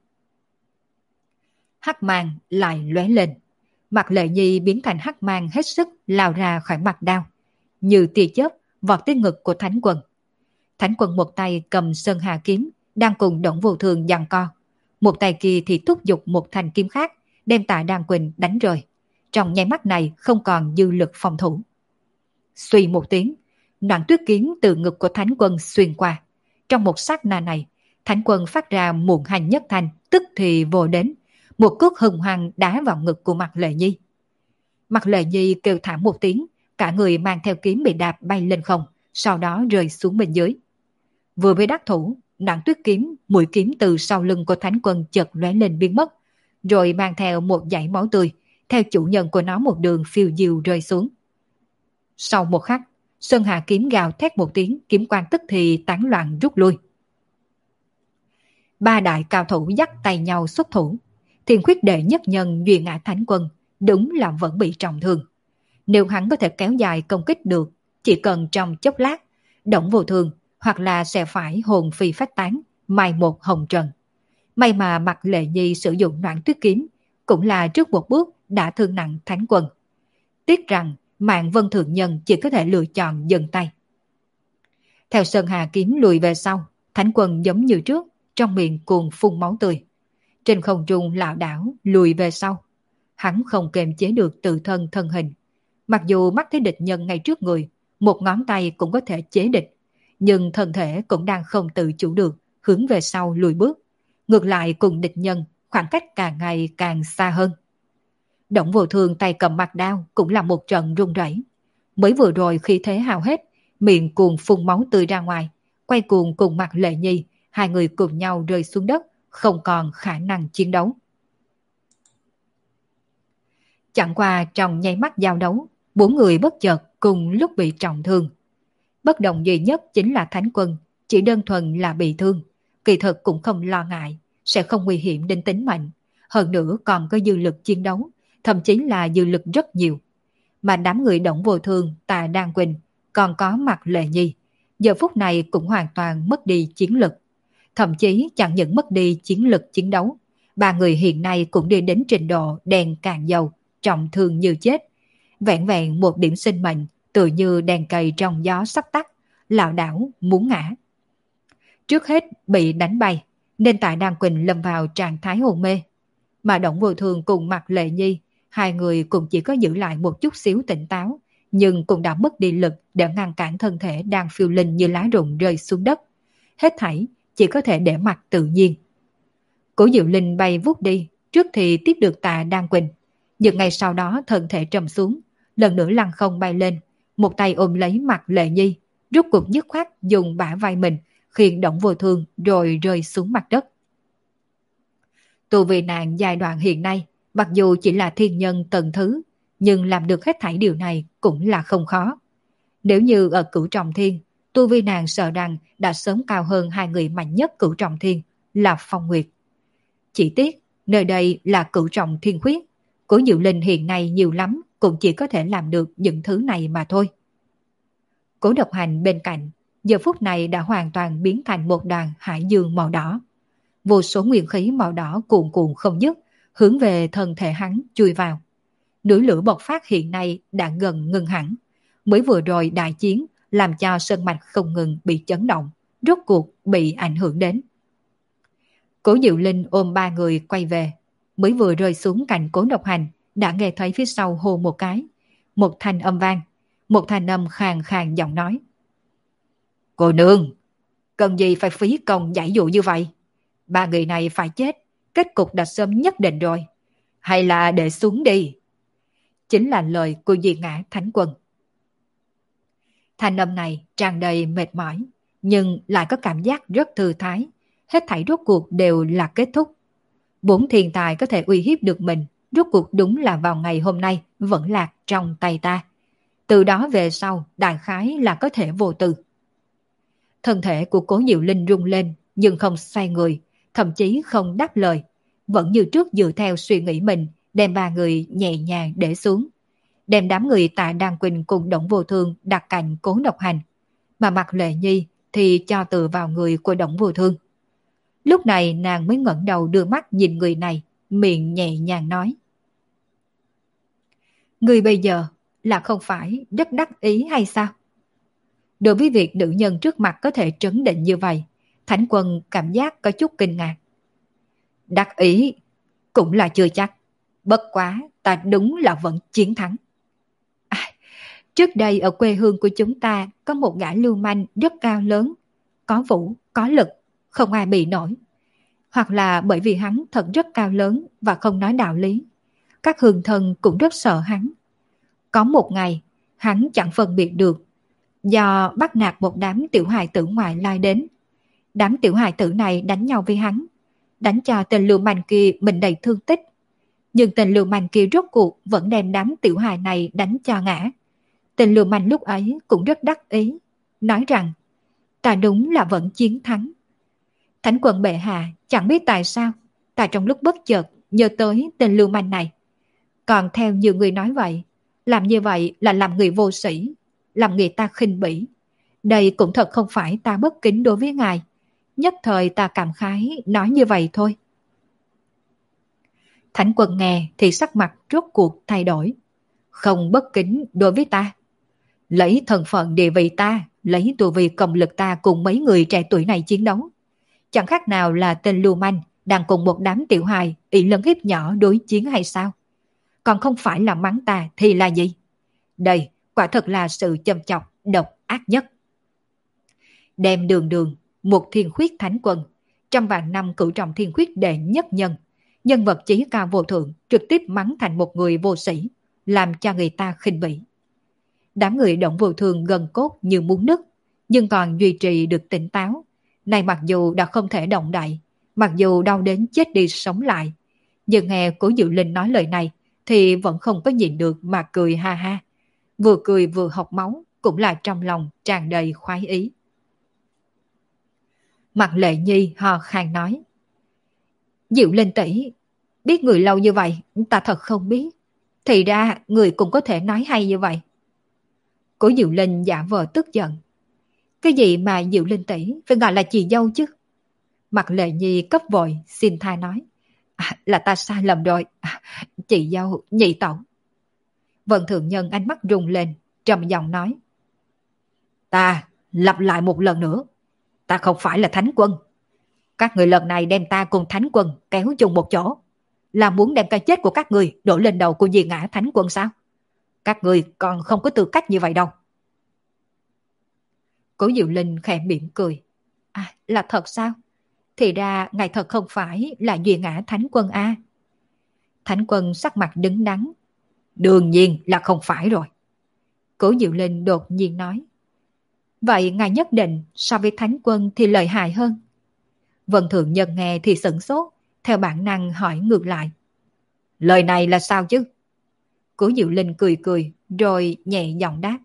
Hắc mang lại lóe lên, mặt Lệ Nhi biến thành hắc mang hết sức lao ra khỏi mặt đao, như tia chớp vọt tới ngực của Thánh Quân. Thánh Quân một tay cầm Sơn Hà Kiếm, đang cùng Đổng Vô Thường giằng co, một tay kia thì thúc giục một thanh kiếm khác, đem Tạ Đan Quỳnh đánh rơi. Trong nháy mắt này không còn dư lực phòng thủ. Suy một tiếng, đoạn tuyết kiếm từ ngực của Thánh Quân xuyên qua. Trong một sát na này, Thánh Quân phát ra muộn hành nhất thành, tức thì vô đến, một cước hùng hăng đá vào ngực của Mạc Lệ Nhi. Mạc Lệ Nhi kêu thảm một tiếng, cả người mang theo kiếm bị đạp bay lên không, sau đó rơi xuống bên dưới. Vừa mới đắc thủ, đoạn tuyết kiếm, mũi kiếm từ sau lưng của Thánh Quân chợt lóe lên biến mất, rồi mang theo một dải máu tươi, theo chủ nhân của nó một đường phiêu diêu rơi xuống. Sau một khắc, Sơn Hà kiếm gào thét một tiếng, kiếm quang tức thì tán loạn rút lui. Ba đại cao thủ dắt tay nhau xuất thủ. Thiên Khuyết đệ nhất nhân Duy Ngã Thánh Quân đúng là vẫn bị trọng thương. Nếu hắn có thể kéo dài công kích được, chỉ cần trong chốc lát, Đổng Vô Thương hoặc là sẽ phải hồn phi phách tán, mai một hồng trần. May mà Mạc Lệ Nhi sử dụng Noãn Tuyết kiếm, cũng là trước một bước đã thương nặng Thánh Quân. Tiếc rằng Mạn Vân Thượng Nhân chỉ có thể lựa chọn dừng tay. Theo Sơn Hà kiếm lùi về sau, Thánh Quân giống như trước, trong miệng cuồng phun máu tươi. Trên không trung lảo đảo lùi về sau. Hắn không kiềm chế được tự thân thân hình. Mặc dù mắt thấy địch nhân ngay trước người, một ngón tay cũng có thể chế địch, nhưng thân thể cũng đang không tự chủ được, hướng về sau lùi bước. Ngược lại cùng địch nhân, khoảng cách càng ngày càng xa hơn. Đổng Vô Thương tay cầm mặt đao cũng là một trận run rẩy. Mới vừa rồi khi thế hao hết, miệng cuồng phun máu tươi ra ngoài, quay cuồng cùng Mạc Lệ Nhi, hai người cùng nhau rơi xuống đất, không còn khả năng chiến đấu. Chẳng qua trong nháy mắt giao đấu, bốn người bất chợt cùng lúc bị trọng thương. Bất đồng duy nhất chính là Thánh Quân, chỉ đơn thuần là bị thương, kỳ thực cũng không lo ngại, sẽ không nguy hiểm đến tính mệnh, hơn nữa còn có dư lực chiến đấu, thậm chí là dư lực rất nhiều. Mà đám người Đổng Vô Thương, Tà Đan Quỳnh, còn có Mạc Lệ Nhi, giờ phút này cũng hoàn toàn mất đi chiến lực. Thậm chí chẳng những mất đi chiến lực chiến đấu, ba người hiện nay cũng đi đến trình độ đèn cạn dầu, trọng thương như chết. Vẹn vẹn một điểm sinh mệnh, tự như đèn cầy trong gió sắp tắt, lảo đảo muốn ngã. Trước hết bị đánh bay, nên Tạ Đan Quỳnh lâm vào trạng thái hôn mê. Mà Đổng Vô Thương cùng Mạc Lệ Nhi, hai người cũng chỉ có giữ lại một chút xíu tỉnh táo, nhưng cũng đã mất đi lực để ngăn cản thân thể đang phiêu linh như lá rụng rơi xuống đất. Hết thảy chỉ có thể để mặc tự nhiên. Cố Diệu Linh bay vút đi, trước thì tiếp được Tạ Đan Quỳnh, nhưng ngay sau đó thân thể trầm xuống, lần nữa lăn không bay lên, một tay ôm lấy Mạc Lệ Nhi, rút cuộc dứt khoát dùng bả vai mình, khiến Đổng Vô Thương rồi rơi xuống mặt đất. Tu vi nàng giai đoạn hiện nay, mặc dù chỉ là thiên nhân tầng thứ, nhưng làm được hết thảy điều này cũng là không khó. Nếu như ở Cửu Trọng Thiên, tu vi nàng sợ rằng đã sớm cao hơn hai người mạnh nhất Cửu Trọng Thiên là Phong Nguyệt. Chỉ tiếc, nơi đây là Cửu Trọng Thiên Khuyết, Cố Diệu Linh hiện nay nhiều lắm cũng chỉ có thể làm được những thứ này mà thôi. Cố Độc Hành bên cạnh, giờ phút này đã hoàn toàn biến thành một đoàn hải dương màu đỏ. Vô số nguyên khí màu đỏ cuồn cuộn không dứt, hướng về thân thể hắn chui vào. Núi lửa bộc phát hiện nay đã gần ngừng hẳn. Mới vừa rồi đại chiến làm cho sơn mạch không ngừng bị chấn động, rốt cuộc bị ảnh hưởng đến. Cố Diệu Linh ôm ba người quay về, mới vừa rơi xuống cạnh Cố Độc Hành, đã nghe thấy phía sau hô một cái. Một thanh âm vang, một thanh âm khàn khàn giọng nói. Cô nương, cần gì phải phí công giải dụ như vậy? Ba người này phải chết, kết cục đã sớm nhất định rồi. Hay là để xuống đi? Chính là lời của Duy Ngã Thánh Quân. Thanh âm này tràn đầy mệt mỏi, nhưng lại có cảm giác rất thư thái. Hết thảy rốt cuộc đều là kết thúc. Bốn thiên tài có thể uy hiếp được mình, rốt cuộc đúng là vào ngày hôm nay vẫn lạc trong tay ta. Từ đó về sau, đại khái là có thể vô tư. Thân thể của Cố Diệu Linh rung lên, nhưng không xoay người, thậm chí không đáp lời. Vẫn như trước dựa theo suy nghĩ mình, đem ba người nhẹ nhàng để xuống. Đem đám người Tạ Đan Quỳnh cùng Đổng Vô Thương đặt cạnh Cố Độc Hành. Mà Mạc Lệ Nhi thì cho từ vào người của Đổng Vô Thương. Lúc này nàng mới ngẩng đầu đưa mắt nhìn người này, miệng nhẹ nhàng nói. Người bây giờ là không phải rất đắc ý hay sao? Đối với việc nữ nhân trước mặt có thể trấn định như vậy, Thánh Quân cảm giác có chút kinh ngạc. Đắc ý cũng là chưa chắc, bất quá ta đúng là vẫn chiến thắng. À, trước đây ở quê hương của chúng ta có một gã lưu manh rất cao lớn, có vũ, có lực, không ai bị nổi. Hoặc là bởi vì hắn thật rất cao lớn và không nói đạo lý, các hương thân cũng rất sợ hắn. Có một ngày, hắn chẳng phân biệt được, do bắt nạt một đám tiểu hài tử ngoại lai đến. Đám tiểu hài tử này đánh nhau với hắn, đánh cho tên lưu manh kia mình đầy thương tích. Nhưng tên lưu manh kia rốt cuộc vẫn đem đám tiểu hài này đánh cho ngã. Tên lưu manh lúc ấy cũng rất đắc ý, nói rằng ta đúng là vẫn chiến thắng. Thánh quân bệ hạ, chẳng biết tại sao, ta trong lúc bất chợt nhớ tới tên lưu manh này. Còn theo nhiều người nói vậy, làm như vậy là làm người vô sĩ, làm người ta khinh bỉ. Đây cũng thật không phải ta bất kính đối với ngài. Nhất thời ta cảm khái nói như vậy thôi. Thánh quân nghe thì sắc mặt rốt cuộc thay đổi. Không bất kính đối với ta. Lấy thân phận địa vị ta, lấy tu vi công lực ta cùng mấy người trẻ tuổi này chiến đấu. Chẳng khác nào là tên lưu manh đang cùng một đám tiểu hài ỷ lớn hiếp nhỏ đối chiến hay sao? Còn không phải là mắng ta thì là gì? Đây quả thật là sự châm chọc độc ác nhất. Đem đường đường, một thiên khuyết thánh quân, trăm vạn năm cửu trọng thiên khuyết đệ nhất nhân, nhân vật chí cao vô thượng trực tiếp mắng thành một người vô sĩ, làm cho người ta khinh bỉ. Đám người động vô thường gần cốt như muốn nứt, nhưng còn duy trì được tỉnh táo. Này mặc dù đã không thể động đậy, mặc dù đau đến chết đi sống lại, nhưng nghe Cố Diệu Linh nói lời này thì vẫn không có nhịn được mà cười ha ha. Vừa cười vừa học máu, cũng là trong lòng tràn đầy khoái ý. Mặt Lệ Nhi ho khan nói: Diệu Linh tỷ, biết người lâu như vậy, ta thật không biết. Thì ra người cũng có thể nói hay như vậy. Cố Diệu Linh giả vờ tức giận: Cái gì mà Diệu Linh tỷ phải gọi là chị dâu chứ? Mặt Lệ Nhi cấp vội xin tha nói: à, là ta sai lầm rồi, à, chị dâu, nhị tẩu. Vân Thượng Nhân ánh mắt rung lên, trầm giọng nói: Ta lặp lại một lần nữa, ta không phải là thánh quân. Các người lần này đem ta cùng thánh quân kéo chung một chỗ, là muốn đem cái chết của các người đổ lên đầu của Di Ngã thánh quân sao? Các người còn không có tư cách như vậy đâu. Cố Diệu Linh khẽ mỉm cười: À, là thật sao? Thì ra ngài thật không phải là Duy Ngã thánh quân a? À? Thánh quân sắc mặt đứng đắn: Đương nhiên là không phải rồi. Cố Diệu Linh đột nhiên nói: Vậy ngài nhất định so với thánh quân thì lợi hại hơn? Vân Thượng Nhân nghe thì sửng sốt, theo bản năng hỏi ngược lại: Lời này là sao chứ? Cố Diệu Linh cười cười rồi nhẹ giọng đáp: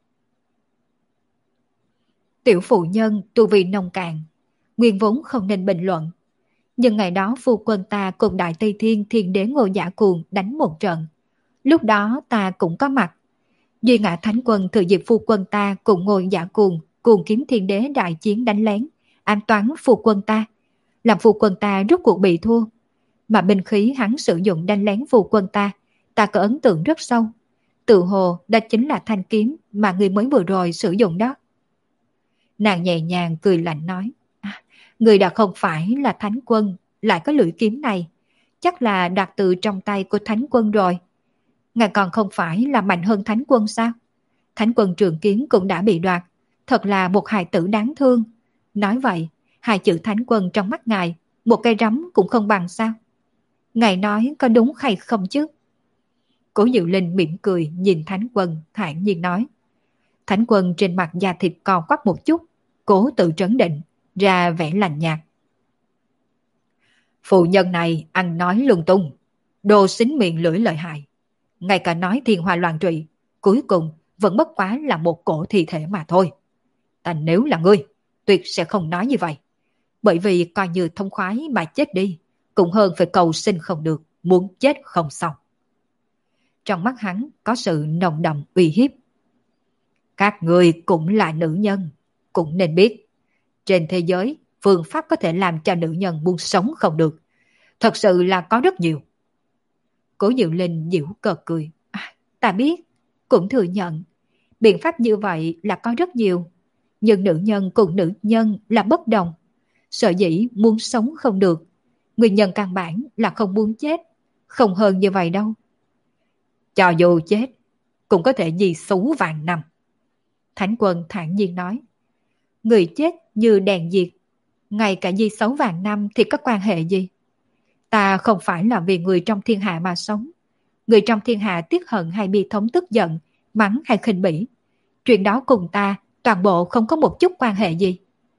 Tiểu phụ nhân tu vi nông cạn, nguyên vốn không nên bình luận. Nhưng ngày đó phu quân ta cùng Đại Tây Thiên Thiên Đế Ngô Giả Cuồng đánh một trận. Lúc đó ta cũng có mặt. Duy Ngã thánh quân thừa dịp phu quân ta cùng Ngô Giả Cuồng cùng kiếm Thiên Đế đại chiến đánh lén, ám toán phu quân ta, làm phu quân ta rút cuộc bị thua. Mà binh khí hắn sử dụng đánh lén phu quân ta, ta có ấn tượng rất sâu. Tự hồ đó chính là thanh kiếm mà người mới vừa rồi sử dụng đó. Nàng nhẹ nhàng cười lạnh nói: à, người đã không phải là thánh quân, lại có lưỡi kiếm này, chắc là đạt từ trong tay của thánh quân rồi. Ngài còn không phải là mạnh hơn thánh quân sao? Thánh quân trường kiếm cũng đã bị đoạt, thật là một hài tử đáng thương. Nói vậy, hai chữ thánh quân trong mắt ngài, một cây rắm cũng không bằng sao? Ngài nói có đúng hay không chứ? Cố Diệu Linh mỉm cười nhìn thánh quân, thản nhiên nói. Thánh quân trên mặt da thịt co quắp một chút, cố tự trấn định, ra vẻ lạnh nhạt. Phụ nhân này ăn nói lung tung, đồ xính miệng lưỡi lợi hại. Ngay cả nói thiên hoa loạn trụy, cuối cùng vẫn bất quá là một cổ thi thể mà thôi. Ta nếu là ngươi, tuyệt sẽ không nói như vậy. Bởi vì coi như thông khoái mà chết đi, cũng hơn phải cầu xin không được, muốn chết không xong. Trong mắt hắn có sự nồng đậm uy hiếp. Các người cũng là nữ nhân, cũng nên biết. Trên thế giới, phương pháp có thể làm cho nữ nhân buông sống không được. Thật sự là có rất nhiều. Cố Diệu Linh giễu cợt cười. À, ta biết, cũng thừa nhận. Biện pháp như vậy là có rất nhiều. Nhưng nữ nhân cùng nữ nhân là bất đồng. Sở dĩ muốn sống không được. Nguyên nhân căn bản là không muốn chết. Không hơn như vậy đâu. Cho dù chết, cũng có thể di xú vạn năm. Thánh quân thản nhiên nói. Người chết như đèn diệt, ngay cả di xấu vạn năm thì có quan hệ gì? Ta không phải là vì người trong thiên hạ mà sống. Người trong thiên hạ tiếc hận hay bi thống tức giận, mắng hay khinh bỉ. Chuyện đó cùng ta toàn bộ không có một chút quan hệ gì.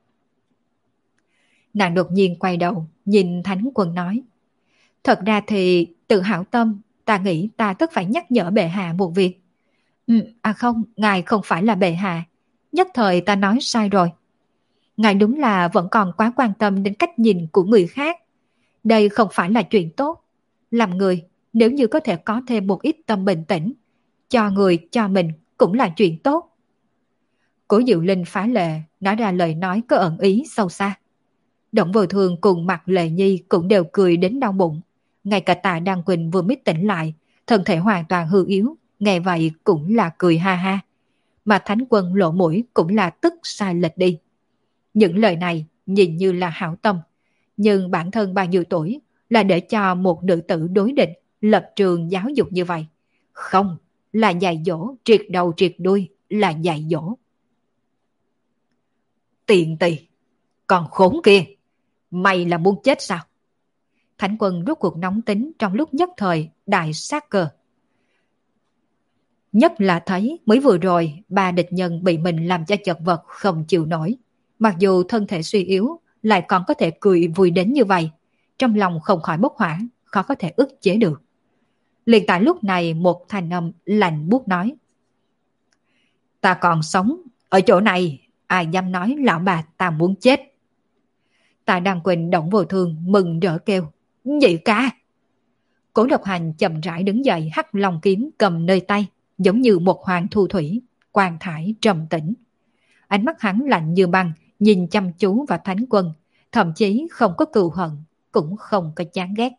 Nàng đột nhiên quay đầu, nhìn Thánh quân nói. Thật ra thì tự hảo tâm, ta nghĩ ta tất phải nhắc nhở bệ hạ một việc. Ừ, à không, ngài không phải là bệ hạ. Nhất thời ta nói sai rồi. Ngài đúng là vẫn còn quá quan tâm đến cách nhìn của người khác. Đây không phải là chuyện tốt. Làm người, nếu như có thể có thêm một ít tâm bình tĩnh, cho người, cho mình cũng là chuyện tốt. Cố Diệu Linh phá lệ, nói ra lời nói có ẩn ý sâu xa. Động Vô Thường cùng Mạc Lệ Nhi cũng đều cười đến đau bụng. Ngay cả Tạ Đăng Quỳnh vừa mới tỉnh lại, thân thể hoàn toàn hư yếu, nghe vậy cũng là cười ha ha. Mà Thánh Quân lộ mũi cũng là tức sai lệch đi. Những lời này nhìn như là hảo tâm, nhưng bản thân bao nhiêu tuổi là để cho một nữ tử đối địch lập trường giáo dục như vậy? Không, là dạy dỗ, triệt đầu triệt đuôi, là dạy dỗ. Tiện tỳ, còn khốn kia, mày là muốn chết sao? Thánh Quân rút cuộc nóng tính trong lúc nhất thời đại sát cơ. Nhất là thấy mới vừa rồi ba địch nhân bị mình làm cho chật vật không chịu nổi. Mặc dù thân thể suy yếu lại còn có thể cười vui đến như vậy. Trong lòng không khỏi bốc hỏa, khó có thể ức chế được. Liền tại lúc này một thanh âm lạnh buốt nói. Ta còn sống, ở chỗ này ai dám nói lão bà ta muốn chết. Tạ Đăng Quỳnh Động Vô Thường mừng rỡ kêu. Nhị ca! Cố Độc Hành chậm rãi đứng dậy hắc long kiếm cầm nơi tay, giống như một hoàng thu thủy, quang thải trầm tĩnh. Ánh mắt hắn lạnh như băng, nhìn chăm chú vào Thánh Quân, thậm chí không có cừu hận, cũng không có chán ghét.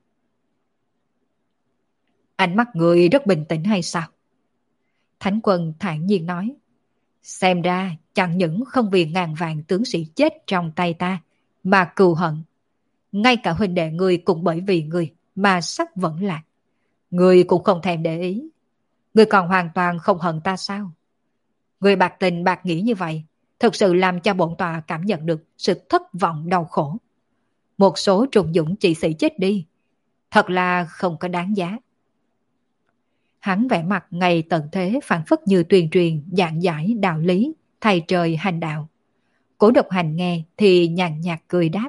Ánh mắt người rất bình tĩnh hay sao? Thánh Quân thản nhiên nói. Xem ra chẳng những không vì ngàn vạn tướng sĩ chết trong tay ta, mà cừu hận. Ngay cả huynh đệ người cũng bởi vì người mà sắp vẫn lạc. Người cũng không thèm để ý. Người còn hoàn toàn không hận ta sao? Người bạc tình bạc nghĩ như vậy, thực sự làm cho bổn tòa cảm nhận được sự thất vọng đau khổ. Một số trùng dũng trị sĩ chết đi, thật là không có đáng giá. Hắn vẻ mặt ngày tận thế phản phất như truyền truyền giảng giải đạo lý, thầy trời hành đạo. Cố Độc Hành nghe thì nhàn nhạt cười đáp.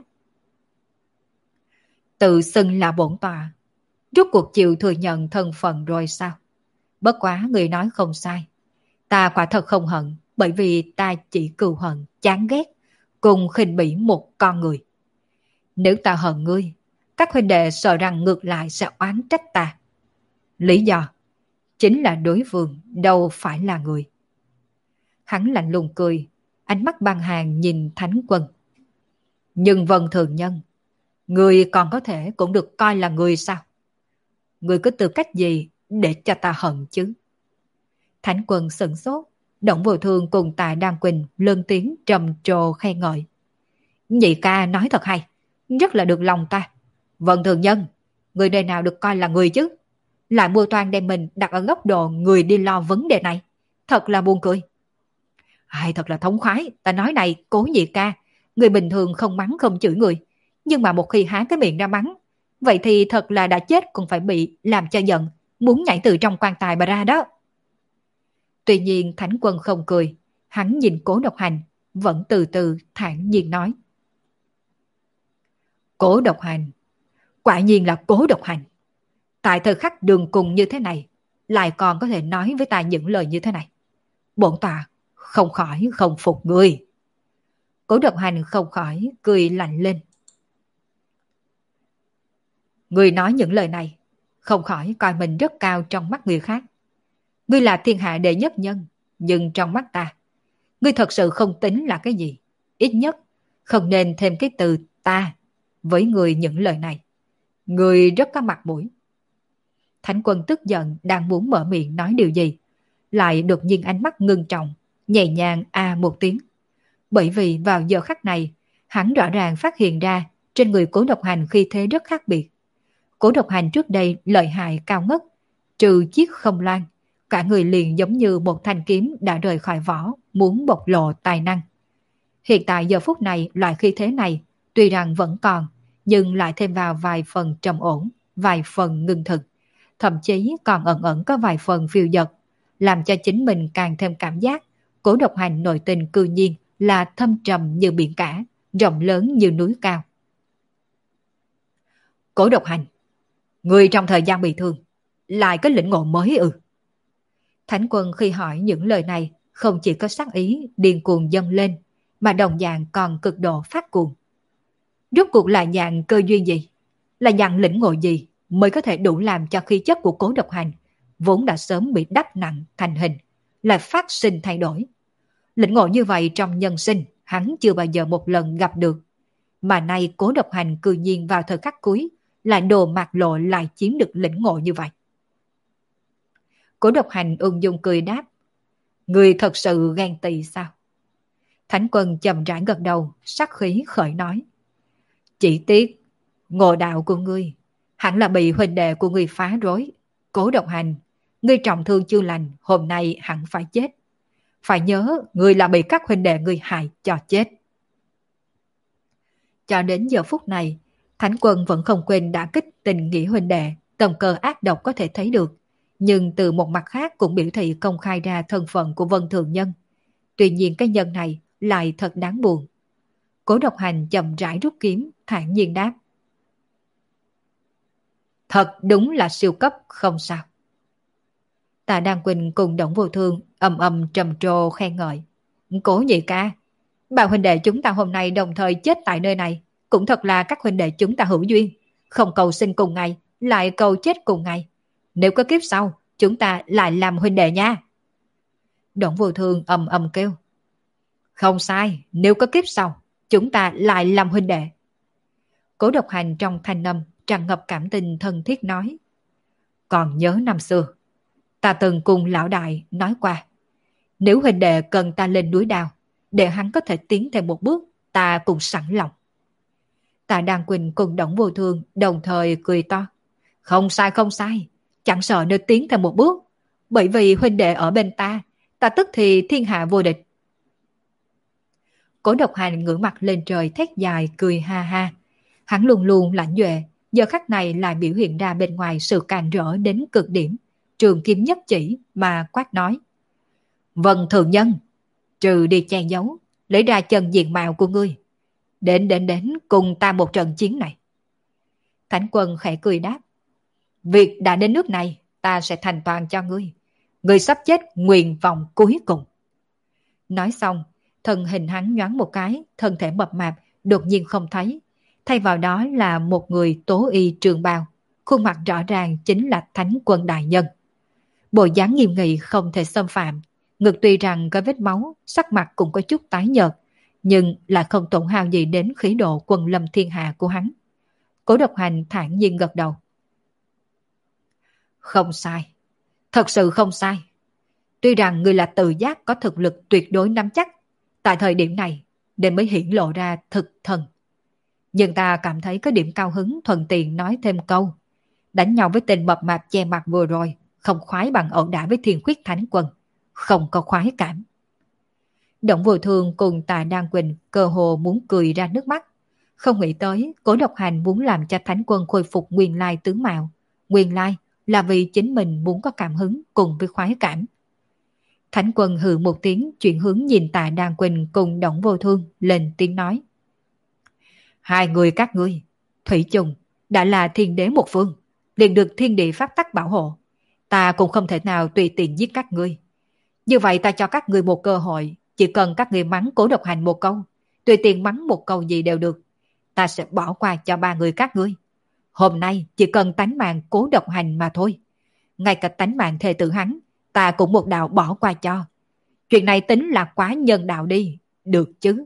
Tự xưng là bổn tòa, rốt cuộc chịu thừa nhận thân phận rồi sao? Bất quá người nói không sai. Ta quả thật không hận, bởi vì ta chỉ cừu hận, chán ghét, cùng khinh bỉ một con người. Nếu ta hận ngươi, các huynh đệ sợ rằng ngược lại sẽ oán trách ta. Lý do chính là đối phương đâu phải là người. Hắn lạnh lùng cười, ánh mắt băng hàng nhìn Thánh Quân. Nhưng Vân Thường Nhân, người còn có thể cũng được coi là người sao? Người có tư cách gì để cho ta hận chứ? Thánh Quân sửng sốt, Động Vô Thường cùng Tạ Đăng Quỳnh lên tiếng trầm trồ khen ngợi. Nhị ca nói thật hay, rất là được lòng ta. Vân Thường Nhân, người đời nào được coi là người chứ? Lại mua toan đem mình đặt ở góc độ người đi lo vấn đề này. Thật là buồn cười. Ai thật là thống khoái, ta nói này, Cố nhị ca, người bình thường không mắng không chửi người. Nhưng mà một khi há cái miệng ra mắng, vậy thì thật là đã chết cũng phải bị làm cho giận, muốn nhảy từ trong quan tài mà ra đó. Tuy nhiên Thánh Quân không cười, hắn nhìn Cố Độc Hành, vẫn từ từ thản nhiên nói. Cố Độc Hành, quả nhiên là Cố Độc Hành. Tại thời khắc đường cùng như thế này, lại còn có thể nói với ta những lời như thế này. Bổn tòa không khỏi không phục người. Cố Độc Hành không khỏi cười lạnh lên. Người nói những lời này, không khỏi coi mình rất cao trong mắt người khác. Ngươi là thiên hạ đệ nhất nhân, nhưng trong mắt ta, ngươi thật sự không tính là cái gì. Ít nhất, không nên thêm cái từ ta với người những lời này. Ngươi rất có mặt mũi. Thánh Quân tức giận đang muốn mở miệng nói điều gì, lại đột nhiên ánh mắt ngưng trọng, nhẹ nhàng a một tiếng. Bởi vì vào giờ khắc này, hắn rõ ràng phát hiện ra trên người Cố Độc Hành khí thế rất khác biệt. Cố Độc Hành trước đây lợi hại cao ngất, trừ chiếc không loan, cả người liền giống như một thanh kiếm đã rời khỏi vỏ, muốn bộc lộ tài năng. Hiện tại giờ phút này loại khí thế này tuy rằng vẫn còn, nhưng lại thêm vào vài phần trầm ổn, vài phần ngưng thực, thậm chí còn ẩn ẩn có vài phần phiêu dật, làm cho chính mình càng thêm cảm giác Cố Độc Hành nội tình cư nhiên là thâm trầm như biển cả, rộng lớn như núi cao. Cố Độc Hành, người trong thời gian bị thương, lại có lĩnh ngộ mới ư? Thánh quân khi hỏi những lời này không chỉ có sắc ý điên cuồng dâng lên, mà đồng dạng còn cực độ phát cuồng. Rốt cuộc là dạng cơ duyên gì? Là dạng lĩnh ngộ gì mới có thể đủ làm cho khí chất của Cố Độc Hành vốn đã sớm bị đắp nặng thành hình, lại phát sinh thay đổi. Lĩnh ngộ như vậy trong nhân sinh hắn chưa bao giờ một lần gặp được. Mà nay Cố Độc Hành cư nhiên vào thời khắc cuối lại đồ mạc lộ lại chiếm được lĩnh ngộ như vậy. Cố Độc Hành ung dung cười đáp: Người thật sự ghen tị sao? Thánh quân chậm rãi gật đầu, sắc khí khởi nói: Chỉ tiếc ngộ đạo của ngươi hẳn là bị huynh đệ của ngươi phá rối. Cố Độc Hành, ngươi trọng thương chưa lành, hôm nay hẳn phải chết. Phải nhớ ngươi là bị các huynh đệ ngươi hại cho chết. Cho đến giờ phút này, Thánh quân vẫn không quên đả kích tình nghĩa huynh đệ, tầm cơ ác độc có thể thấy được. Nhưng từ một mặt khác cũng biểu thị công khai ra thân phận của Vân Thường Nhân. Tuy nhiên cái nhân này lại thật đáng buồn. Cố Độc Hành chậm rãi rút kiếm, thản nhiên đáp: Thật đúng là siêu cấp, không sao. Tạ Đan Quỳnh cùng Đổng Vô Thương ầm ầm trầm trồ khen ngợi: Cố nhị ca, bà huynh đệ chúng ta hôm nay đồng thời chết tại nơi này, cũng thật là các huynh đệ chúng ta hữu duyên, không cầu sinh cùng ngày, lại cầu chết cùng ngày. Nếu có kiếp sau, chúng ta lại làm huynh đệ nha. Đổng Vô Thương ầm ầm kêu: Không sai, nếu có kiếp sau, chúng ta lại làm huynh đệ. Cố Độc Hành trong thanh âm tràn ngập cảm tình thân thiết nói: Còn nhớ năm xưa, ta từng cùng lão đại nói qua, nếu huynh đệ cần ta lên núi đao, để hắn có thể tiến thêm một bước, ta cũng sẵn lòng. Tạ Đan Quỳnh cùng Đổng Vô Thương đồng thời cười to: Không sai không sai, chẳng sợ nếu tiến thêm một bước, bởi vì huynh đệ ở bên ta, ta tức thì thiên hạ vô địch. Cố Độc Hành ngửa mặt lên trời thét dài cười ha ha. Hắn luôn luôn lãnh duệ, giờ khắc này lại biểu hiện ra bên ngoài sự càn rỡ đến cực điểm, trường kiếm nhất chỉ mà quát nói: Vân Thường Nhân, trừ đi che giấu, lấy ra chân diện mạo của ngươi, đến đến đến cùng ta một trận chiến này. Thánh quân khẽ cười đáp: Việc đã đến nước này, ta sẽ thành toàn cho ngươi. Ngươi sắp chết nguyện vọng cuối cùng. Nói xong, thân hình hắn nhoáng một cái, thân thể mập mạp đột nhiên không thấy, thay vào đó là một người tố y trường bào, khuôn mặt rõ ràng chính là Thánh quân đại nhân. Bộ dáng nghiêm nghị không thể xâm phạm, ngực tuy rằng có vết máu, sắc mặt cũng có chút tái nhợt, nhưng là không tổn hao gì đến khí độ quân lâm thiên hạ của hắn. Cố Độc Hành thản nhiên gật đầu: Không sai, thật sự không sai. Tuy rằng ngươi là tự giác có thực lực tuyệt đối nắm chắc, tại thời điểm này nên mới hiển lộ ra thực thần. Nhưng ta cảm thấy có điểm cao hứng thuận tiện nói thêm câu: đánh nhau với tên mập mạp che mặt vừa rồi, không khoái bằng ẩu đả với Thiên Khuyết Thánh Quân, không có khoái cảm. Đổng Vô Thương cùng Tạ Đan Quỳnh cơ hồ muốn cười ra nước mắt. Không nghĩ tới Cố Độc Hành muốn làm cho Thánh Quân khôi phục nguyên lai tướng mạo. Nguyên lai là vì chính mình muốn có cảm hứng cùng với khoái cảm. Thánh Quân hừ một tiếng, chuyển hướng nhìn Tạ Đan Quỳnh cùng Đổng Vô Thương, lên tiếng nói: Hai người các ngươi, thủy chung đã là thiên đế một phương, liền được thiên địa pháp tắc bảo hộ. Ta cũng không thể nào tùy tiện giết các ngươi. Như vậy ta cho các ngươi một cơ hội, chỉ cần các ngươi mắng Cố Độc Hành một câu, tùy tiện mắng một câu gì đều được, ta sẽ bỏ qua cho ba người các ngươi. Hôm nay chỉ cần tánh mạng Cố Độc Hành mà thôi. Ngay cả tánh mạng thề tử hắn, ta cũng một đạo bỏ qua cho. Chuyện này tính là quá nhân đạo đi, được chứ?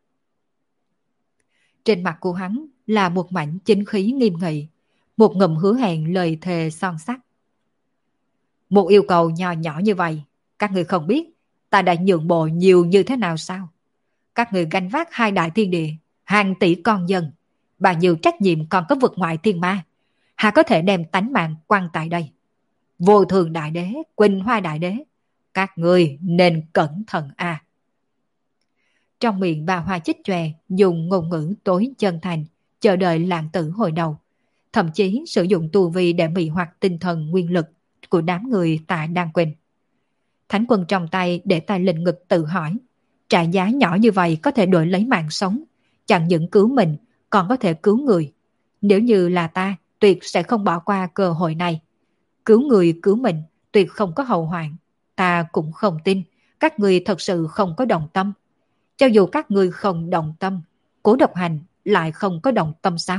Trên mặt của hắn là một mảnh chính khí nghiêm nghị, một ngụm hứa hẹn lời thề son sắt. Một yêu cầu nhỏ nhỏ như vậy, các người không biết ta đã nhượng bộ nhiều như thế nào sao? Các người gánh vác hai đại thiên địa, hàng tỷ con dân, bao nhiêu trách nhiệm còn có vượt ngoại thiên ma, hà có thể đem tánh mạng quăng tại đây? Vô Thường đại đế, Quỳnh Hoa đại đế, các người nên cẩn thận a. À. Trong miệng bà Hoa Chích Chòe dùng ngôn ngữ tối chân thành, chờ đợi lãng tử hồi đầu, thậm chí sử dụng tu vi để mị hoặc tinh thần nguyên lực của đám người Tạ Đan Quỳnh. Thánh Quân trong tay để tay lên ngực tự hỏi, trả giá nhỏ như vậy có thể đổi lấy mạng sống, chẳng những cứu mình còn có thể cứu người. Nếu như là ta, tuyệt sẽ không bỏ qua cơ hội này. Cứu người cứu mình, tuyệt không có hậu hoạn. ta cũng không tin các ngươi thật sự không có đồng tâm. Cho dù các ngươi không đồng tâm, Cố Độc Hành lại không có đồng tâm sao?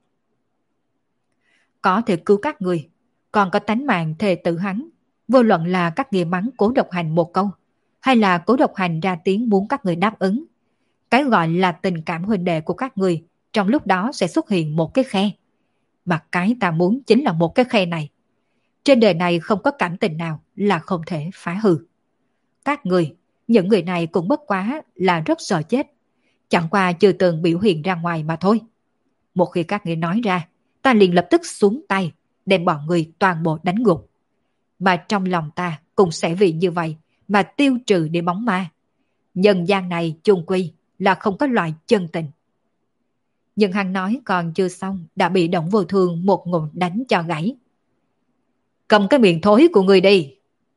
Có thể cứu các ngươi, còn có tánh mạng thề tử hắn. Vô luận là các ngươi mắng Cố Độc Hành một câu, hay là Cố Độc Hành ra tiếng muốn các ngươi đáp ứng, cái gọi là tình cảm huynh đệ của các ngươi trong lúc đó sẽ xuất hiện một cái khe. Mà cái ta muốn chính là một cái khe này. Trên đời này không có cảm tình nào là không thể phá hư. Các người, những người này cũng bất quá là rất sợ chết. Chẳng qua chưa từng biểu hiện ra ngoài mà thôi. Một khi các người nói ra, ta liền lập tức xuống tay, đem bọn người toàn bộ đánh gục. Mà trong lòng ta cũng sẽ vì như vậy mà tiêu trừ đi bóng ma. Nhân gian này chung quy là không có loại chân tình. Nhưng hắn nói còn chưa xong đã bị Đổng Vô Thương một ngụm đánh cho gãy. Cầm cái miệng thối của người đi.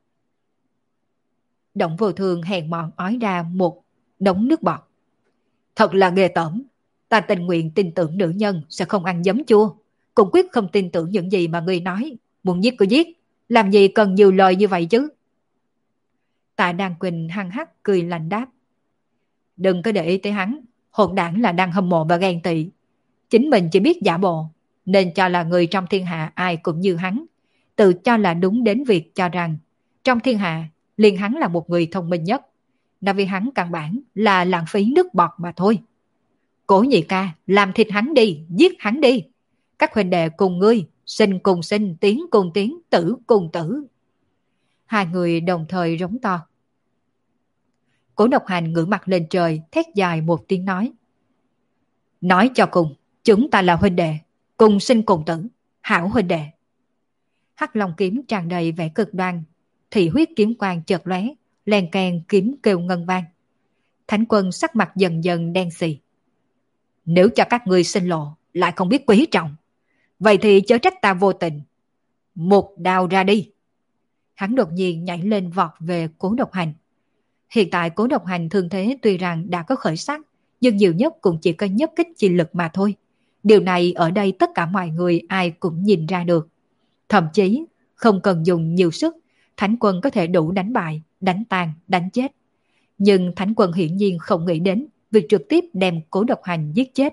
Đổng Vô Thương hèn mọn ói ra một đống nước bọt. Thật là ghê tởm. Ta tình nguyện tin tưởng nữ nhân sẽ không ăn giấm chua, cũng quyết không tin tưởng những gì mà ngươi nói. Muốn giết cứ giết, làm gì cần nhiều lời như vậy chứ? Tạ Đan Quỳnh hăng hắc cười lạnh đáp. Đừng có để ý tới hắn, hỗn đảng là đang hâm mộ và ghen tị. Chính mình chỉ biết giả bộ, nên cho là người trong thiên hạ ai cũng như hắn. Tự cho là đúng đến việc cho rằng trong thiên hạ liền hắn là một người thông minh nhất. Là vì hắn căn bản là lãng phí nước bọt mà thôi. Cố nhị ca, làm thịt hắn đi, giết hắn đi. Các huynh đệ cùng ngươi, sinh cùng sinh, tiến cùng tiến, tử cùng tử. Hai người đồng thời rống to. Cố Độc Hành ngửa mặt lên trời, thét dài một tiếng nói. Nói cho cùng, chúng ta là huynh đệ, cùng sinh cùng tử, hảo huynh đệ. Hắc Long kiếm tràn đầy vẻ cực đoan, thị huyết kiếm quang chợt lóe, len keng kiếm kêu ngân vang. Thánh Quân sắc mặt dần dần đen xì. Nếu cho các ngươi sinh lộ, lại không biết quý trọng, vậy thì chớ trách ta vô tình. Một đao ra đi. Hắn đột nhiên nhảy lên vọt về Cố Độc Hành. Hiện tại Cố Độc Hành thương thế tuy rằng đã có khởi sắc, nhưng nhiều nhất cũng chỉ có nhất kích chi lực mà thôi. Điều này ở đây tất cả mọi người ai cũng nhìn ra được. Thậm chí không cần dùng nhiều sức, Thánh Quân có thể đủ đánh bại, đánh tan, đánh chết. Nhưng Thánh Quân hiển nhiên không nghĩ đến việc trực tiếp đem Cố Độc Hành giết chết.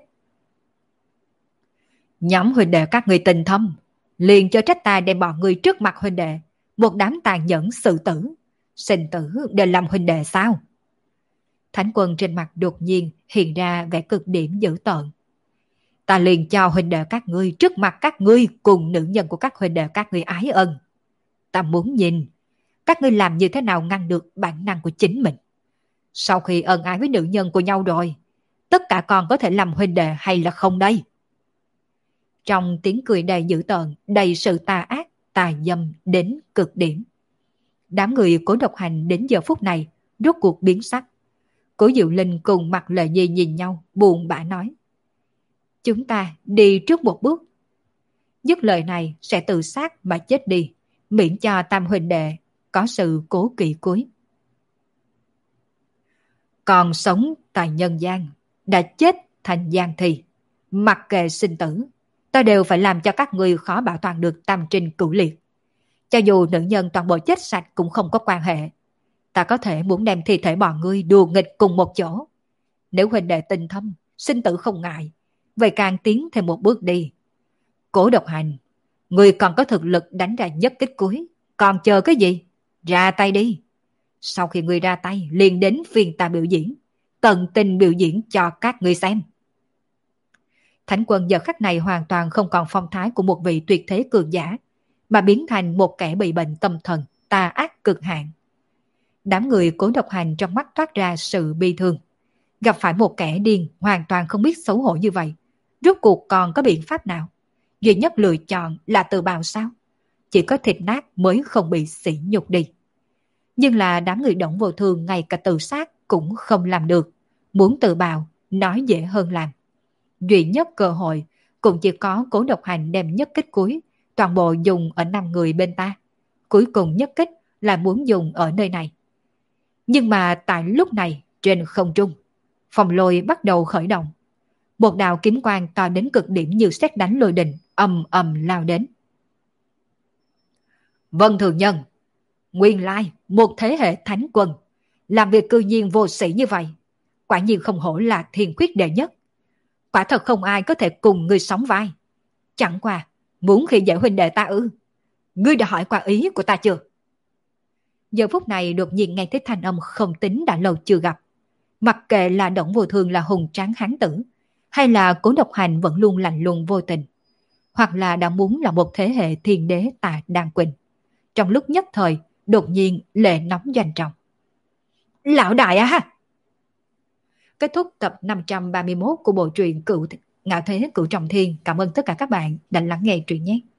Nhóm huynh đệ các người tình thâm, liền cho trách ta đem bọn người trước mặt huynh đệ, một đám tàn nhẫn sự tử. Sinh tử đều làm huynh đệ sao? Thánh Quân trên mặt đột nhiên hiện ra vẻ cực điểm dữ tợn. Ta liền cho huynh đệ các ngươi trước mặt các ngươi cùng nữ nhân của các huynh đệ các ngươi ái ân. Ta muốn nhìn các ngươi làm như thế nào ngăn được bản năng của chính mình. Sau khi ân ái với nữ nhân của nhau rồi, tất cả còn có thể làm huynh đệ hay là không đây? Trong tiếng cười đầy dữ tợn, đầy sự tà ác, tà dâm đến cực điểm. Đám người Cố Độc Hành đến giờ phút này rốt cuộc biến sắc. Cố Diệu Linh cùng Mạc Lệ Nhi nhìn nhau, buồn bã nói. Chúng ta đi trước một bước. Dứt lời này sẽ tự sát mà chết đi, miễn cho tam huynh đệ có sự cố kỵ cuối. Còn sống tại nhân gian, đã chết thành gian thì, mặc kệ sinh tử, ta đều phải làm cho các người khó bảo toàn được tam trinh cửu liệt. Cho dù nữ nhân toàn bộ chết sạch cũng không có quan hệ. Ta có thể muốn đem thi thể bọn ngươi đùa nghịch cùng một chỗ. Nếu huynh đệ tình thâm, sinh tử không ngại, vậy càng tiến thêm một bước đi. Cố Độc Hành, ngươi còn có thực lực đánh ra nhất kích cuối, còn chờ cái gì? Ra tay đi. Sau khi ngươi ra tay, liền đến phiên ta biểu diễn, tận tình biểu diễn cho các ngươi xem. Thánh Quân giờ khắc này hoàn toàn không còn phong thái của một vị tuyệt thế cường giả, mà biến thành một kẻ bị bệnh tâm thần, tà ác cực hạn. Đám người Cố Độc Hành trong mắt toát ra sự bi thương. Gặp phải một kẻ điên hoàn toàn không biết xấu hổ như vậy, rốt cuộc còn có biện pháp nào? Duy nhất lựa chọn là tự bào sao? Chỉ có thịt nát mới không bị sỉ nhục đi. Nhưng là đám người Đổng Vô Thương ngay cả tự sát cũng không làm được. Muốn tự bào, nói dễ hơn làm. Duy nhất cơ hội cũng chỉ có Cố Độc Hành đem nhất kích cuối, toàn bộ dùng ở năm người bên ta. Cuối cùng nhất kích là muốn dùng ở nơi này. Nhưng mà tại lúc này, trên không trung, phòng lôi bắt đầu khởi động. Một đạo kiếm quang to đến cực điểm như sét đánh lôi đình, ầm ầm lao đến. Vân Thường Nhân, Nguyên lai, một thế hệ thánh quân, làm việc cư nhiên vô sĩ như vậy. Quả nhiên không hổ là thiên khuyết đệ nhất. Quả thật không ai có thể cùng ngươi sóng vai. Chẳng qua, muốn khi dễ huynh đệ ta ư? Ngươi đã hỏi qua ý của ta chưa? Giờ phút này đột nhiên nghe thấy thanh âm không tính đã lâu chưa gặp. Mặc kệ là Đổng Vô Thương là hùng tráng hán tử, hay là Cố Độc Hành vẫn luôn lạnh lùng vô tình, hoặc là đã muốn là một thế hệ thiên đế Tạ Đan Quỳnh. Trong lúc nhất thời, đột nhiên lệ nóng doanh trọng. Lão đại à ha! Kết thúc tập năm trăm ba mươi mốt của bộ truyện Cửu Ngạo Thế Cửu Trọng Thiên. Cảm ơn tất cả các bạn đã lắng nghe truyện nhé.